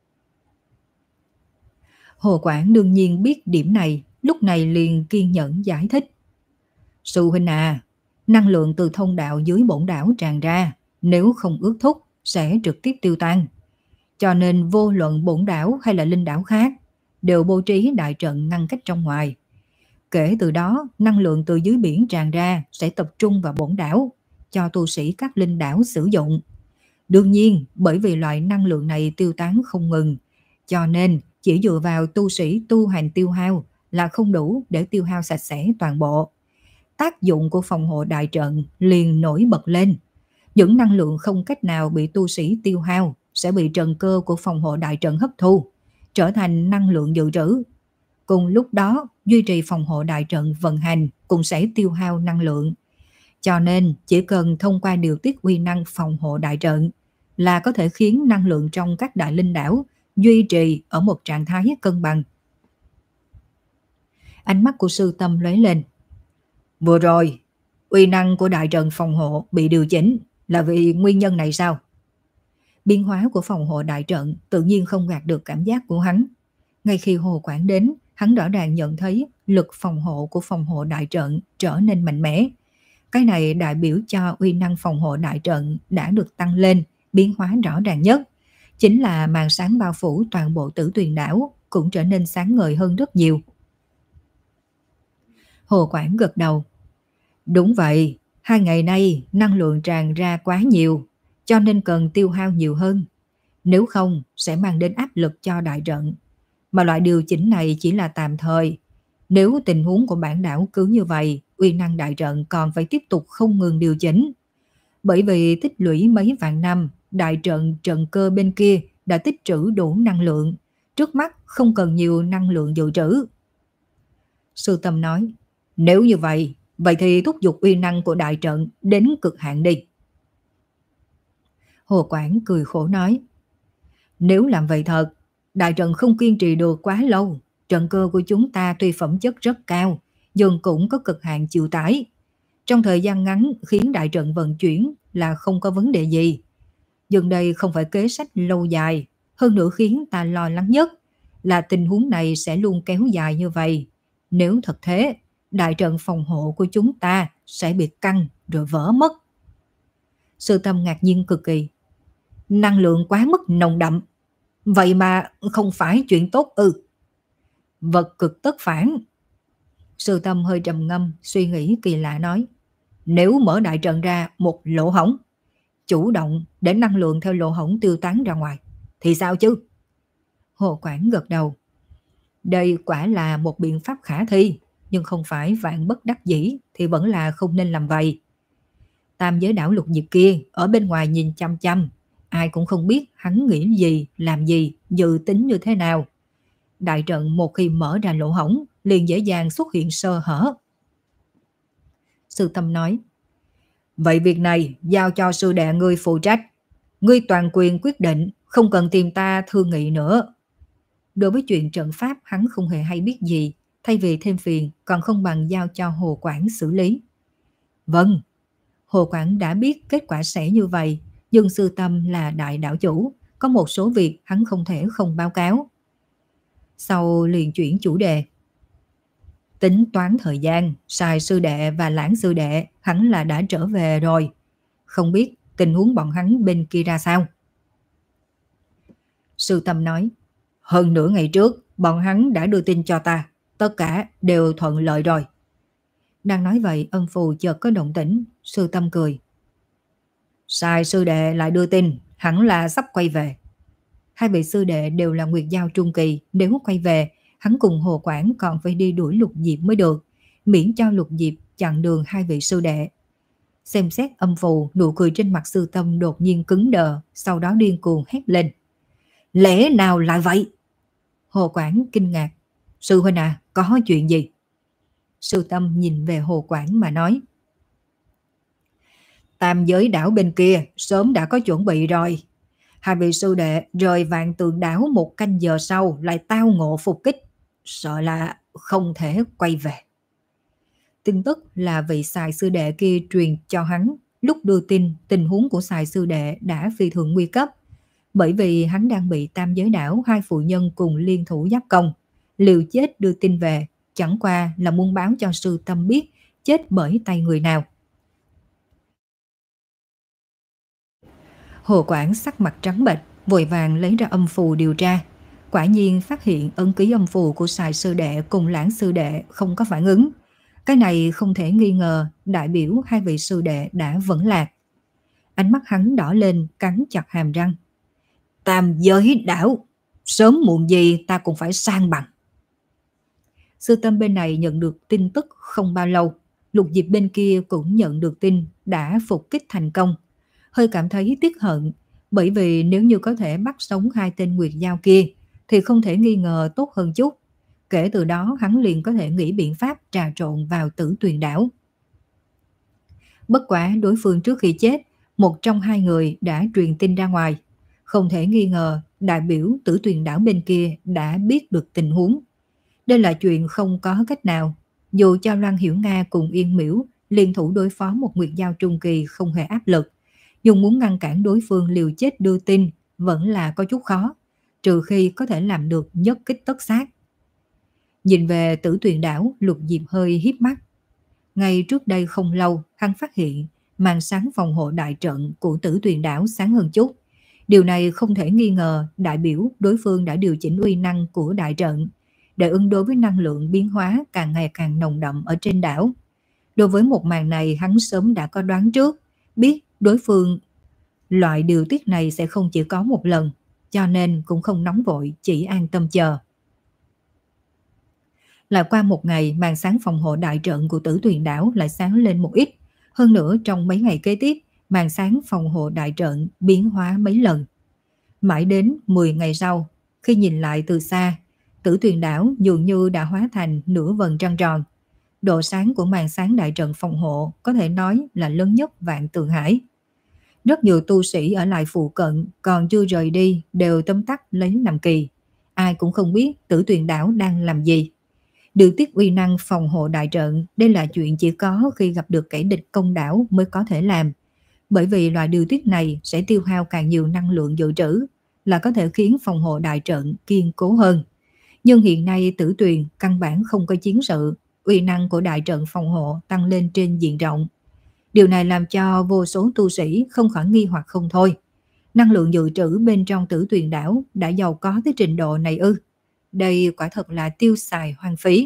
Hồ Quảng đương nhiên biết điểm này, lúc này liền kiên nhẫn giải thích. Sư huynh à, năng lượng từ thông đạo dưới bổn đảo tràn ra, nếu không ước thúc sẽ trực tiếp tiêu tan. Cho nên vô luận bổn đảo hay là linh đảo khác đều bố trí đại trận ngăn cách trong ngoài. Kể từ đó, năng lượng từ dưới biển tràn ra sẽ tập trung vào bổn đảo, cho tu sĩ các linh đảo sử dụng. Đương nhiên, bởi vì loại năng lượng này tiêu tán không ngừng, cho nên chỉ dựa vào tu sĩ tu hành tiêu hao là không đủ để tiêu hao sạch sẽ toàn bộ. Tác dụng của phòng hộ đại trận liền nổi bật lên. Những năng lượng không cách nào bị tu sĩ tiêu hao sẽ bị trận cơ của phòng hộ đại trận hấp thu, trở thành năng lượng dự trữ. Cùng lúc đó, duy trì phòng hộ đại trận vận hành cũng sẽ tiêu hao năng lượng. Cho nên, chỉ cần thông qua điều tiết uy năng phòng hộ đại trận là có thể khiến năng lượng trong các đại linh đảo duy trì ở một trạng thái cân bằng. Ánh mắt của sư tâm lóe lên. Vừa rồi, uy năng của đại trận phòng hộ bị điều chỉnh là vì nguyên nhân này sao? Biến hóa của phòng hộ đại trận tự nhiên không gạt được cảm giác của hắn. Ngay khi Hồ Quảng đến, hắn rõ ràng nhận thấy lực phòng hộ của phòng hộ đại trận trở nên mạnh mẽ. Cái này đại biểu cho uy năng phòng hộ đại trận đã được tăng lên, biến hóa rõ ràng nhất. Chính là màn sáng bao phủ toàn bộ Tử Tuyền đảo cũng trở nên sáng ngời hơn rất nhiều. Hồ Quảng gật đầu. Đúng vậy, hai ngày nay năng lượng tràn ra quá nhiều, cho nên cần tiêu hao nhiều hơn. Nếu không sẽ mang đến áp lực cho đại trận. Mà loại điều chỉnh này chỉ là tạm thời. Nếu tình huống của bản đảo cứ như vậy, uy năng đại trận còn phải tiếp tục không ngừng điều chỉnh. Bởi vì tích lũy mấy vạn năm, đại trận trận cơ bên kia đã tích trữ đủ năng lượng. Trước mắt không cần nhiều năng lượng dự trữ. Sư Tâm nói, nếu như vậy, vậy thì thúc giục uy năng của đại trận đến cực hạn đi. Hồ Quảng cười khổ nói, nếu làm vậy thật, đại trận không kiên trì được quá lâu. Trận cơ của chúng ta tuy phẩm chất rất cao, nhưng cũng có cực hạn chịu tải. Trong thời gian ngắn khiến đại trận vận chuyển là không có vấn đề gì. Nhưng đây không phải kế sách lâu dài. Hơn nữa khiến ta lo lắng nhất là tình huống này sẽ luôn kéo dài như vậy. Nếu thật thế, đại trận phòng hộ của chúng ta sẽ bị căng rồi vỡ mất. Sư Tâm ngạc nhiên cực kỳ. Năng lượng quá mức nồng đậm. Vậy mà không phải chuyện tốt ư? Vật cực tất phản. Sư Tâm hơi trầm ngâm, suy nghĩ kỳ lạ nói. Nếu mở đại trận ra một lỗ hổng, chủ động để năng lượng theo lỗ hổng tiêu tán ra ngoài, thì sao chứ? Hồ Quảng gật đầu. Đây quả là một biện pháp khả thi, nhưng không phải vạn bất đắc dĩ thì vẫn là không nên làm vậy. Tam giới đảo lục diệp kia ở bên ngoài nhìn chăm chăm, ai cũng không biết hắn nghĩ gì, làm gì, dự tính như thế nào. Đại trận một khi mở ra lỗ hổng, liền dễ dàng xuất hiện sơ hở. Sư Tâm nói, vậy việc này giao cho sư đệ ngươi phụ trách. Ngươi toàn quyền quyết định, không cần tìm ta thương nghị nữa. Đối với chuyện trận pháp hắn không hề hay biết gì, thay vì thêm phiền còn không bằng giao cho Hồ Quảng xử lý. Vâng, Hồ Quảng đã biết kết quả sẽ như vậy, nhưng Sư Tâm là đại đảo chủ, có một số việc hắn không thể không báo cáo. Sau liền chuyển chủ đề. Tính toán thời gian, Sài sư đệ và Lãng sư đệ hẳn là đã trở về rồi. Không biết tình huống bọn hắn bên kia ra sao? Sư Tâm nói, hơn nửa ngày trước, bọn hắn đã đưa tin cho ta. Tất cả đều thuận lợi rồi. Đang nói vậy, ân phù chợt có động tĩnh. Sư Tâm cười. Sài sư đệ lại đưa tin, hẳn là sắp quay về. Hai vị sư đệ đều là Nguyệt Giao trung kỳ, nếu quay về, hắn cùng Hồ Quảng còn phải đi đuổi Lục Diệp mới được, miễn cho Lục Diệp chặn đường hai vị sư đệ. Xem xét âm phù, nụ cười trên mặt Sư Tâm đột nhiên cứng đờ, sau đó điên cuồng hét lên. Lẽ nào lại vậy? Hồ Quảng kinh ngạc. Sư huynh à, có chuyện gì? Sư Tâm nhìn về Hồ Quảng mà nói. Tam giới đảo bên kia sớm đã có chuẩn bị rồi. Hai vị sư đệ rời Vạn Tượng đảo một canh giờ sau lại tao ngộ phục kích. Sợ là không thể quay về. Tin tức là vị Sài sư đệ kia truyền cho hắn. lúc đưa tin tình huống của Sài sư đệ đã phi thường nguy cấp, bởi vì hắn đang bị tam giới đảo hai phụ nhân cùng liên thủ giáp công, liều chết đưa tin về, chẳng qua là muốn báo cho sư tâm biết chết bởi tay người nào. Hồ Quảng sắc mặt trắng bệch, vội vàng lấy ra âm phù điều tra. Quả nhiên phát hiện ấn ký âm phù của Sài sư đệ cùng Lãng sư đệ không có phản ứng. Cái này không thể nghi ngờ đại biểu hai vị sư đệ đã vẫn lạc. Ánh mắt hắn đỏ lên, cắn chặt hàm răng. Tam giới đảo, sớm muộn gì ta cũng phải sang bằng. Sư tâm bên này nhận được tin tức không bao lâu, Lục Diệp bên kia cũng nhận được tin đã phục kích thành công. Hơi cảm thấy tiếc hận, bởi vì nếu như có thể bắt sống hai tên Nguyệt Giao kia thì không thể nghi ngờ tốt hơn chút. Kể từ đó hắn liền có thể nghĩ biện pháp trà trộn vào Tử Tuyền đảo. Bất quá đối phương trước khi chết, một trong hai người đã truyền tin ra ngoài. Không thể nghi ngờ đại biểu Tử Tuyền đảo bên kia đã biết được tình huống. Đây là chuyện không có cách nào. Dù cho Loan Hiểu Nga cùng Yên Miễu liên thủ đối phó một Nguyệt Giao trung kỳ không hề áp lực, nhưng muốn ngăn cản đối phương liều chết đưa tin vẫn là có chút khó, trừ khi có thể làm được nhất kích tất sát. Nhìn về Tử Tuyền đảo, Lục Diệp hơi híp mắt. Ngay trước đây không lâu, hắn phát hiện màn sáng phòng hộ đại trận của Tử Tuyền đảo sáng hơn chút. Điều này không thể nghi ngờ đại biểu đối phương đã điều chỉnh uy năng của đại trận để ứng đối với năng lượng biến hóa càng ngày càng nồng đậm ở trên đảo. Đối với một màn này hắn sớm đã có đoán trước, biết đối phương loại điều tiết này sẽ không chỉ có một lần, cho nên cũng không nóng vội, chỉ an tâm chờ. Lại qua một ngày, màn sáng phòng hộ đại trận của Tử Tuyền đảo lại sáng lên một ít. Hơn nữa trong mấy ngày kế tiếp, màn sáng phòng hộ đại trận biến hóa mấy lần. Mãi đến mười ngày sau, khi nhìn lại từ xa, Tử Tuyền đảo dường như đã hóa thành nửa vầng trăng tròn. Độ sáng của màn sáng đại trận phòng hộ có thể nói là lớn nhất Vạn Tượng Hải. Rất nhiều tu sĩ ở lại phụ cận còn chưa rời đi đều tấm tắc lấy làm kỳ. Ai cũng không biết Tử Tuyền đảo đang làm gì. Điều tiết uy năng phòng hộ đại trận, đây là chuyện chỉ có khi gặp được kẻ địch công đảo mới có thể làm. Bởi vì loại điều tiết này sẽ tiêu hao càng nhiều năng lượng dự trữ, là có thể khiến phòng hộ đại trận kiên cố hơn. Nhưng hiện nay Tử Tuyền căn bản không có chiến sự, uy năng của đại trận phòng hộ tăng lên trên diện rộng. Điều này làm cho vô số tu sĩ không khỏi nghi hoặc không thôi. Năng lượng dự trữ bên trong Tử Tuyền đảo đã giàu có tới trình độ này ư? Đây quả thật là tiêu xài hoang phí.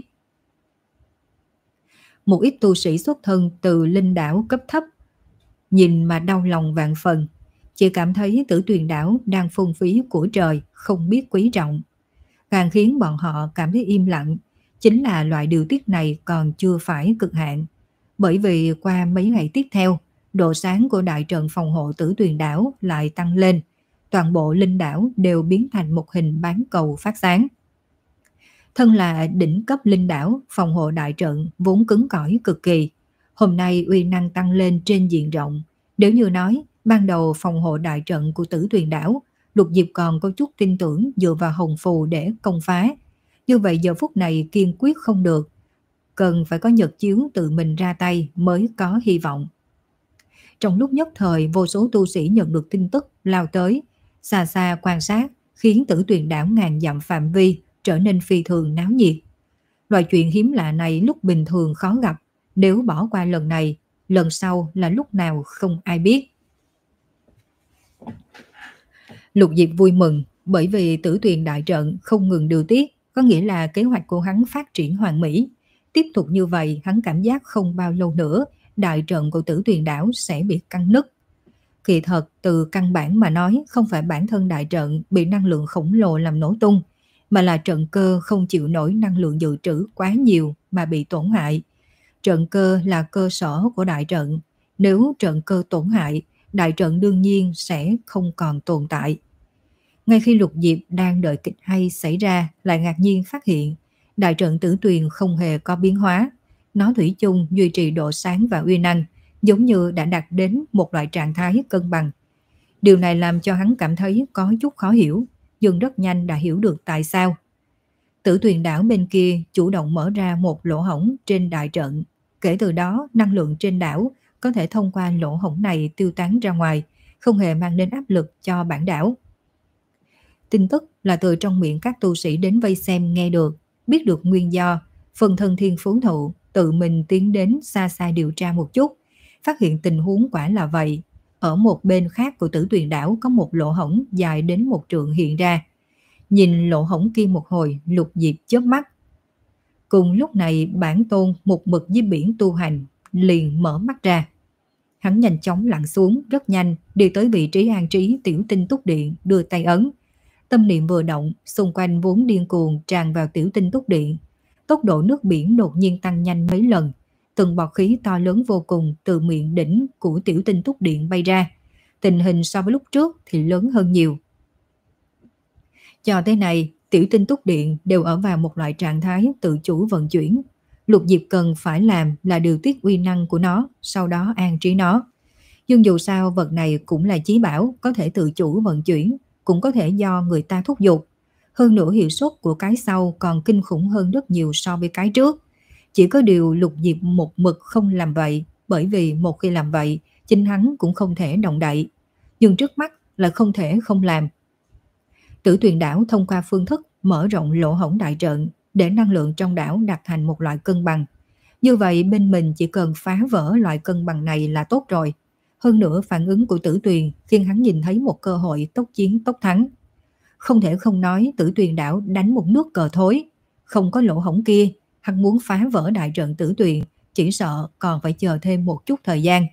Một ít tu sĩ xuất thân từ linh đảo cấp thấp nhìn mà đau lòng vạn phần, chỉ cảm thấy Tử Tuyền đảo đang phung phí của trời, không biết quý trọng. Càng khiến bọn họ cảm thấy im lặng chính là loại điều tiết này còn chưa phải cực hạn. Bởi vì qua mấy ngày tiếp theo, độ sáng của đại trận phòng hộ Tử Tuyền đảo lại tăng lên. Toàn bộ linh đảo đều biến thành một hình bán cầu phát sáng. Thân là đỉnh cấp linh đảo, phòng hộ đại trận vốn cứng cỏi cực kỳ. Hôm nay uy năng tăng lên trên diện rộng. Nếu như nói, ban đầu phòng hộ đại trận của Tử Tuyền đảo, Lục Diệp còn có chút tin tưởng dựa vào hồng phù để công phá. Như vậy giờ phút này kiên quyết không được. Cần phải có nhật chiếu tự mình ra tay mới có hy vọng. Trong lúc nhất thời, vô số tu sĩ nhận được tin tức lao tới, xa xa quan sát, khiến Tử Tuyền đảo ngàn dặm phạm vi trở nên phi thường náo nhiệt. Loại chuyện hiếm lạ này lúc bình thường khó gặp, nếu bỏ qua lần này, lần sau là lúc nào không ai biết. Lục Diệp vui mừng, bởi vì Tử Tuyền đại trận không ngừng điều tiết, có nghĩa là kế hoạch của hắn phát triển hoàn mỹ. Tiếp tục như vậy, hắn cảm giác không bao lâu nữa, đại trận của Tử Tuyền đảo sẽ bị căng nứt. Kỳ thật, từ căn bản mà nói, không phải bản thân đại trận bị năng lượng khổng lồ làm nổ tung, mà là trận cơ không chịu nổi năng lượng dự trữ quá nhiều mà bị tổn hại. Trận cơ là cơ sở của đại trận. Nếu trận cơ tổn hại, đại trận đương nhiên sẽ không còn tồn tại. Ngay khi Lục Diệp đang đợi kịch hay xảy ra, lại ngạc nhiên phát hiện đại trận Tử Tuyền không hề có biến hóa. Nó thủy chung duy trì độ sáng và uy năng, giống như đã đạt đến một loại trạng thái cân bằng. Điều này làm cho hắn cảm thấy có chút khó hiểu, nhưng rất nhanh đã hiểu được tại sao. Tử Tuyền đảo bên kia chủ động mở ra một lỗ hổng trên đại trận. Kể từ đó, năng lượng trên đảo có thể thông qua lỗ hổng này tiêu tán ra ngoài, không hề mang đến áp lực cho bản đảo. Tin tức là từ trong miệng các tu sĩ đến vây xem nghe được, biết được nguyên do, phần thân thiên phú thụ tự mình tiến đến xa xa điều tra một chút, phát hiện tình huống quả là vậy. Ở một bên khác của Tử Tuyền đảo có một lỗ hổng dài đến một trượng hiện ra. Nhìn lỗ hổng kia một hồi, Lục Diệp chớp mắt. Cùng lúc này bản tôn một mực dưới biển tu hành liền mở mắt ra. Hắn nhanh chóng lặn xuống, rất nhanh đi tới vị trí an trí tiểu tinh túc điện, đưa tay ấn. Tâm niệm vừa động, xung quanh vốn điên cuồng tràn vào tiểu tinh túc điện. Tốc độ nước biển đột nhiên tăng nhanh mấy lần, từng bọt khí to lớn vô cùng từ miệng đỉnh của tiểu tinh túc điện bay ra. Tình hình so với lúc trước thì lớn hơn nhiều. Cho tới này, tiểu tinh túc điện đều ở vào một loại trạng thái tự chủ vận chuyển. Lục Diệp cần phải làm là điều tiết uy năng của nó, sau đó an trí nó. Nhưng dù sao vật này cũng là chí bảo, có thể tự chủ vận chuyển, cũng có thể do người ta thúc giục. Hơn nữa hiệu suất của cái sau còn kinh khủng hơn rất nhiều so với cái trước. Chỉ có điều Lục Diệp một mực không làm vậy, bởi vì một khi làm vậy, chính hắn cũng không thể động đậy. Nhưng trước mắt là không thể không làm. Tử Tuyền đảo thông qua phương thức mở rộng lỗ hổng đại trận để năng lượng trong đảo đạt thành một loại cân bằng. Như vậy bên mình chỉ cần phá vỡ loại cân bằng này là tốt rồi. Hơn nữa phản ứng của Tử Tuyền khiến hắn nhìn thấy một cơ hội tốc chiến tốc thắng. Không thể không nói Tử Tuyền đảo đánh một nước cờ thối. Không có lỗ hổng kia, hắn muốn phá vỡ đại trận Tử Tuyền, chỉ sợ còn phải chờ thêm một chút thời gian.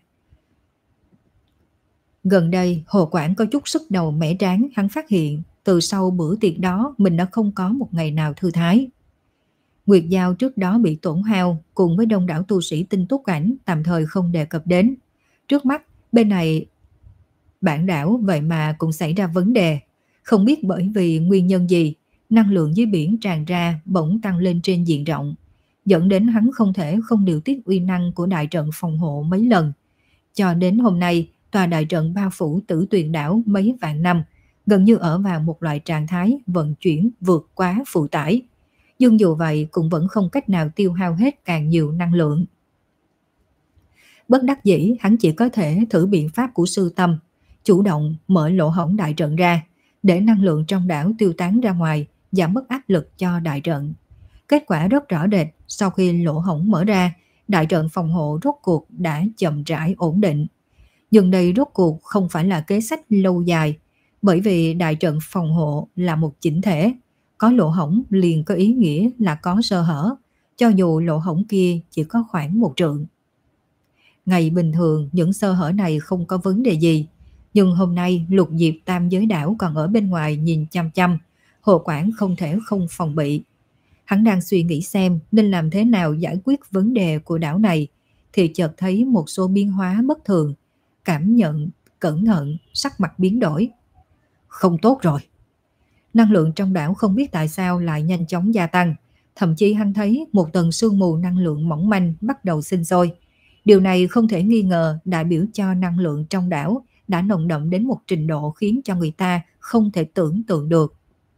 Gần đây, Hồ Quảng có chút sức đầu mẻ trán, hắn phát hiện từ sau bữa tiệc đó mình đã không có một ngày nào thư thái. Nguyệt Giao trước đó bị tổn hao cùng với đông đảo tu sĩ tinh túc cảnh tạm thời không đề cập đến. Trước mắt, bên này bản đảo vậy mà cũng xảy ra vấn đề. Không biết bởi vì nguyên nhân gì, năng lượng dưới biển tràn ra bỗng tăng lên trên diện rộng, dẫn đến hắn không thể không điều tiết uy năng của đại trận phòng hộ mấy lần. Cho đến hôm nay, tòa đại trận bao phủ Tử Tuyền đảo mấy vạn năm, gần như ở vào một loại trạng thái vận chuyển vượt quá phụ tải. Nhưng dù vậy cũng vẫn không cách nào tiêu hao hết càng nhiều năng lượng. Bất đắc dĩ, hắn chỉ có thể thử biện pháp của sư tâm, chủ động mở lỗ hổng đại trận ra, để năng lượng trong đảo tiêu tán ra ngoài, giảm bớt áp lực cho đại trận. Kết quả rất rõ rệt, sau khi lỗ hổng mở ra, đại trận phòng hộ rốt cuộc đã chậm rãi ổn định. Nhưng đây rốt cuộc không phải là kế sách lâu dài, bởi vì đại trận phòng hộ là một chỉnh thể, có lỗ hổng liền có ý nghĩa là có sơ hở, cho dù lỗ hổng kia chỉ có khoảng một trượng. Ngày bình thường những sơ hở này không có vấn đề gì, nhưng hôm nay Lục Diệp tam giới đảo còn ở bên ngoài nhìn chăm chăm, Hồ Quảng không thể không phòng bị. Hắn đang suy nghĩ xem nên làm thế nào giải quyết vấn đề của đảo này, thì chợt thấy một số biến hóa bất thường, cảm nhận cẩn thận, sắc mặt biến đổi. Không tốt rồi. Năng lượng trong đảo không biết tại sao lại nhanh chóng gia tăng, thậm chí hắn thấy một tầng sương mù năng lượng mỏng manh bắt đầu sinh sôi. Điều này không thể nghi ngờ đại biểu cho năng lượng trong đảo đã nồng đậm đến một trình độ khiến cho người ta không thể tưởng tượng được.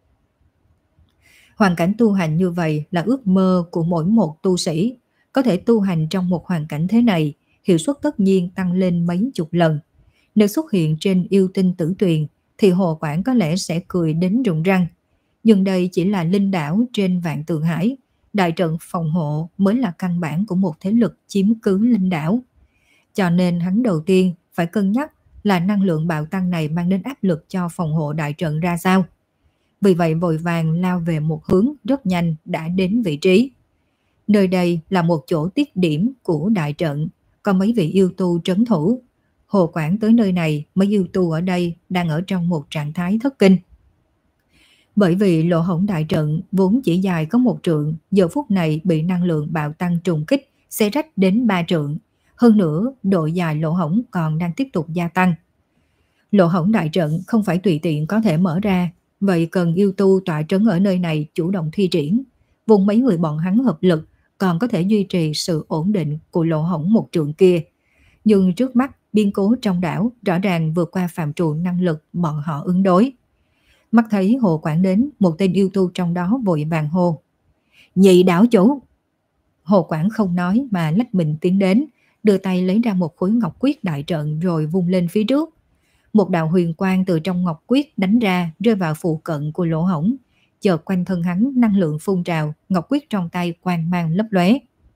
Hoàn cảnh tu hành như vậy là ước mơ của mỗi một tu sĩ. Có thể tu hành trong một hoàn cảnh thế này, hiệu suất tất nhiên tăng lên mấy chục lần. Nếu xuất hiện trên yêu tinh Tử Tuyền, thì Hồ Quảng có lẽ sẽ cười đến rụng răng. Nhưng đây chỉ là linh đảo trên vạn tượng hải. Đại trận phòng hộ mới là căn bản của một thế lực chiếm cứ linh đảo. Cho nên hắn đầu tiên phải cân nhắc là năng lượng bạo tăng này mang đến áp lực cho phòng hộ đại trận ra sao. Vì vậy vội vàng lao về một hướng, rất nhanh đã đến vị trí. Nơi đây là một chỗ tiết điểm của đại trận, có mấy vị yêu tu trấn thủ. Hồ Quảng tới nơi này, mấy yêu tu ở đây đang ở trong một trạng thái thất kinh. Bởi vì lỗ hổng đại trận vốn chỉ dài có một trượng, giờ phút này bị năng lượng bạo tăng trùng kích, xé rách đến ba trượng. Hơn nữa, độ dài lỗ hổng còn đang tiếp tục gia tăng. Lỗ hổng đại trận không phải tùy tiện có thể mở ra, vậy cần yêu tu tọa trấn ở nơi này chủ động thi triển. Vùng mấy người bọn hắn hợp lực còn có thể duy trì sự ổn định của lỗ hổng một trượng kia. Nhưng trước mắt, biến cố trong đảo rõ ràng vượt qua phạm trù năng lực bọn họ ứng đối. Mắt thấy Hồ Quảng đến, một tên yêu tu trong đó vội vàng hô. Nhị đảo chủ! Hồ Quảng không nói mà lách mình tiến đến, đưa tay lấy ra một khối ngọc quyết đại trận rồi vung lên phía trước. Một đạo huyền quang từ trong ngọc quyết đánh ra, rơi vào phụ cận của lỗ hổng. Chợt quanh thân hắn năng lượng phun trào, ngọc quyết trong tay quang mang lấp lóe.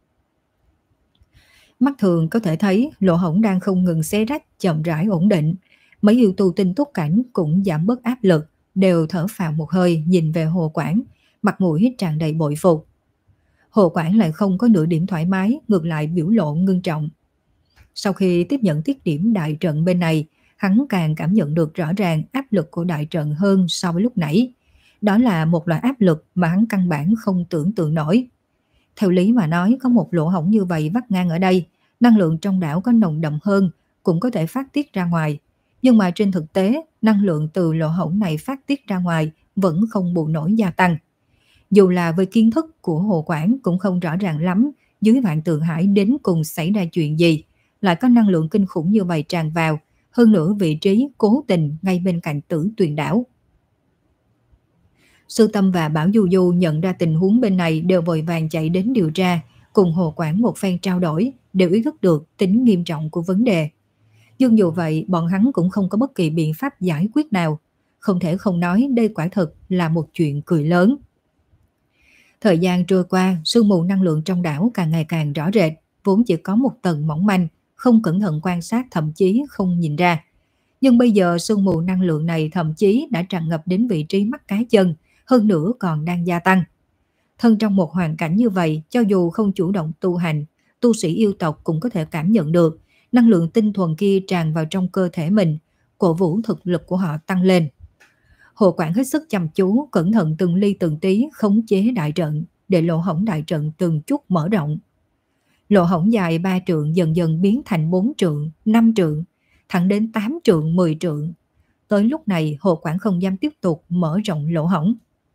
Mắt thường có thể thấy lỗ hổng đang không ngừng xé rách, chậm rãi ổn định. Mấy yêu tu tinh túc cảnh cũng giảm bớt áp lực, đều thở phào một hơi nhìn về Hồ Quảng, mặt mũi tràn đầy bội phục. Hồ Quảng lại không có nửa điểm thoải mái, ngược lại biểu lộ ngưng trọng. Sau khi tiếp nhận tiết điểm đại trận bên này, hắn càng cảm nhận được rõ ràng áp lực của đại trận hơn so với lúc nãy. Đó là một loại áp lực mà hắn căn bản không tưởng tượng nổi. Theo lý mà nói, có một lỗ hổng như vậy vắt ngang ở đây, năng lượng trong đảo có nồng đậm hơn, cũng có thể phát tiết ra ngoài. Nhưng mà trên thực tế, năng lượng từ lỗ hổng này phát tiết ra ngoài vẫn không bù nổi gia tăng. Dù là với kiến thức của Hồ Quảng cũng không rõ ràng lắm dưới Vạn Tượng Hải đến cùng xảy ra chuyện gì, lại có năng lượng kinh khủng như vậy tràn vào, hơn nữa vị trí cố tình ngay bên cạnh Tử Tuyền đảo. Sư Tâm và Bảo Du Du nhận ra tình huống bên này đều vội vàng chạy đến điều tra, cùng Hồ Quảng một phen trao đổi, đều ý thức được tính nghiêm trọng của vấn đề. Nhưng dù vậy, bọn hắn cũng không có bất kỳ biện pháp giải quyết nào. Không thể không nói đây quả thực là một chuyện cười lớn. Thời gian trôi qua, sương mù năng lượng trong đảo càng ngày càng rõ rệt, vốn chỉ có một tầng mỏng manh, không cẩn thận quan sát thậm chí không nhìn ra. Nhưng bây giờ sương mù năng lượng này thậm chí đã tràn ngập đến vị trí mắt cá chân, hơn nữa còn đang gia tăng. Thân trong một hoàn cảnh như vậy, cho dù không chủ động tu hành, tu sĩ yêu tộc cũng có thể cảm nhận được năng lượng tinh thuần kia tràn vào trong cơ thể mình, cổ vũ thực lực của họ tăng lên. Hồ Quảng hết sức chăm chú, cẩn thận từng ly từng tí khống chế đại trận, để lỗ hổng đại trận từng chút mở rộng. Lỗ hổng dài ba trượng dần dần biến thành bốn trượng, năm trượng, thẳng đến tám trượng, mười trượng. Tới lúc này Hồ Quảng không dám tiếp tục mở rộng lỗ hổng.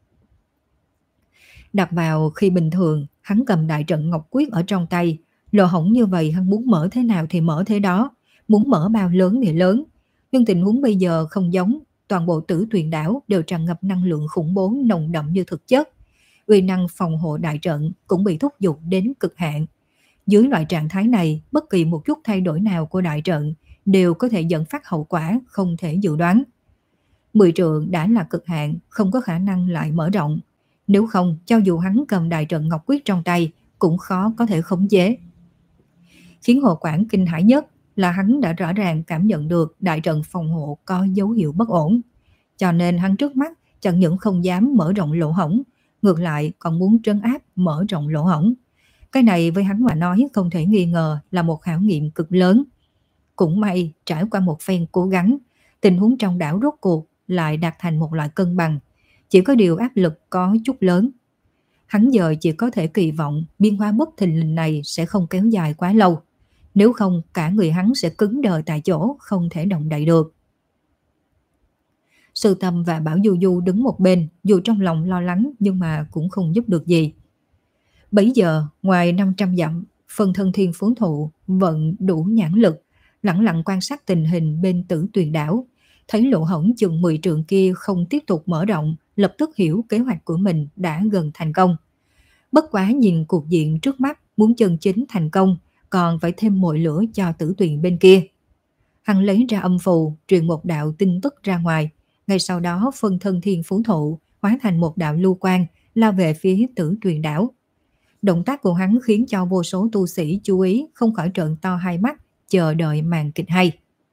Đặt vào khi bình thường, hắn cầm đại trận ngọc quyết ở trong tay, lỗ hổng như vậy hắn muốn mở thế nào thì mở thế đó, muốn mở bao lớn thì lớn. Nhưng tình huống bây giờ không giống, toàn bộ Tử Tuyền đảo đều tràn ngập năng lượng khủng bố nồng đậm như thực chất. Uy năng phòng hộ đại trận cũng bị thúc giục đến cực hạn. Dưới loại trạng thái này, bất kỳ một chút thay đổi nào của đại trận đều có thể dẫn phát hậu quả không thể dự đoán. Mười trượng đã là cực hạn, không có khả năng lại mở rộng. Nếu không, cho dù hắn cầm đại trận ngọc quyết trong tay, cũng khó có thể khống chế. Khiến Hồ Quảng kinh hãi nhất là hắn đã rõ ràng cảm nhận được đại trận phòng hộ có dấu hiệu bất ổn. Cho nên hắn trước mắt chẳng những không dám mở rộng lỗ hổng, ngược lại còn muốn trấn áp mở rộng lỗ hổng. Cái này với hắn mà nói không thể nghi ngờ là một khảo nghiệm cực lớn. Cũng may trải qua một phen cố gắng, tình huống trong đảo rốt cuộc lại đạt thành một loại cân bằng. Chỉ có điều áp lực có chút lớn. Hắn giờ chỉ có thể kỳ vọng biến hóa bất thình lình này sẽ không kéo dài quá lâu. Nếu không cả người hắn sẽ cứng đờ tại chỗ, không thể động đậy được. Sư Tâm và Bảo Du Du đứng một bên, dù trong lòng lo lắng nhưng mà cũng không giúp được gì. Bấy giờ, ngoài năm trăm dặm, phần thân thiên phú thụ vận đủ nhãn lực, lặng lặng quan sát tình hình bên Tử Tuyền đảo. Thấy lỗ hổng chừng mười trượng kia không tiếp tục mở rộng, lập tức hiểu kế hoạch của mình đã gần thành công. Bất quá nhìn cuộc diện trước mắt, muốn chân chính thành công, còn phải thêm mồi lửa cho Tử Tuyền bên kia. Hắn lấy ra âm phù, truyền một đạo tin tức ra ngoài. Ngay sau đó phân thân thiên phú thụ hóa thành một đạo lưu quang, lao về phía Tử Tuyền đảo. Động tác của hắn khiến cho vô số tu sĩ chú ý, không khỏi trợn to hai mắt, chờ đợi màn kịch hay.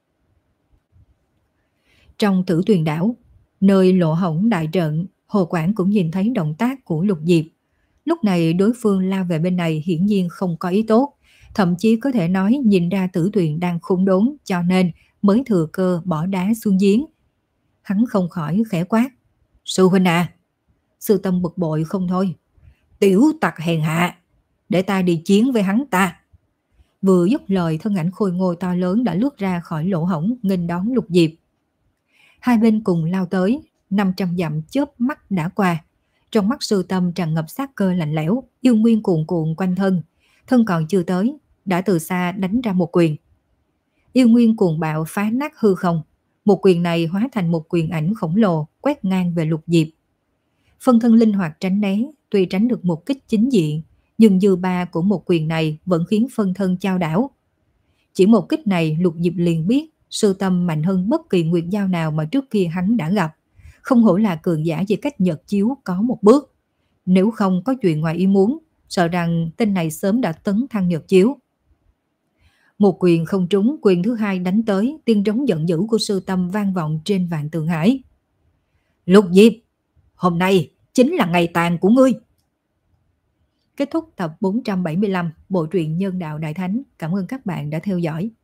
Trong Tử Tuyền đảo, nơi lỗ hổng đại trận, Hồ Quảng cũng nhìn thấy động tác của Lục Diệp. Lúc này đối phương lao về bên này hiển nhiên không có ý tốt, thậm chí có thể nói nhìn ra Tử Tuyền đang khốn đốn, cho nên mới thừa cơ bỏ đá xuống giếng. Hắn không khỏi khẽ quát: "Sư huynh à!" Sư Tâm bực bội không thôi: "Tiểu tặc hèn hạ, để ta đi chiến với hắn ta." Vừa dứt lời, thân ảnh khôi ngô to lớn đã lướt ra khỏi lỗ hổng nghênh đón Lục Diệp. Hai bên cùng lao tới, năm trăm dặm chớp mắt đã qua. Trong mắt Sư Tâm tràn ngập sát cơ lạnh lẽo, yêu nguyên cuồn cuộn quanh thân. Thân còn chưa tới, đã từ xa đánh ra một quyền. Yêu nguyên cuồng bạo phá nát hư không. Một quyền này hóa thành một quyền ảnh khổng lồ, quét ngang về Lục Diệp. Phân thân linh hoạt tránh né, tuy tránh được một kích chính diện, nhưng dư ba của một quyền này vẫn khiến phân thân chao đảo. Chỉ một kích này Lục Diệp liền biết sư tâm mạnh hơn bất kỳ nguyệt giao nào mà trước kia hắn đã gặp. Không hổ là cường giả chỉ cách Nhật Chiếu có một bước. Nếu không có chuyện ngoài ý muốn, sợ rằng tên này sớm đã tấn thăng Nhật Chiếu. Một quyền không trúng, quyền thứ hai đánh tới, tiếng trống giận dữ của sư tâm vang vọng trên vạn tường hải. Lục Diệp, hôm nay chính là ngày tàn của ngươi. Kết thúc tập bốn trăm bảy mươi lăm bộ truyện Nhân Đạo Đại Thánh. Cảm ơn các bạn đã theo dõi.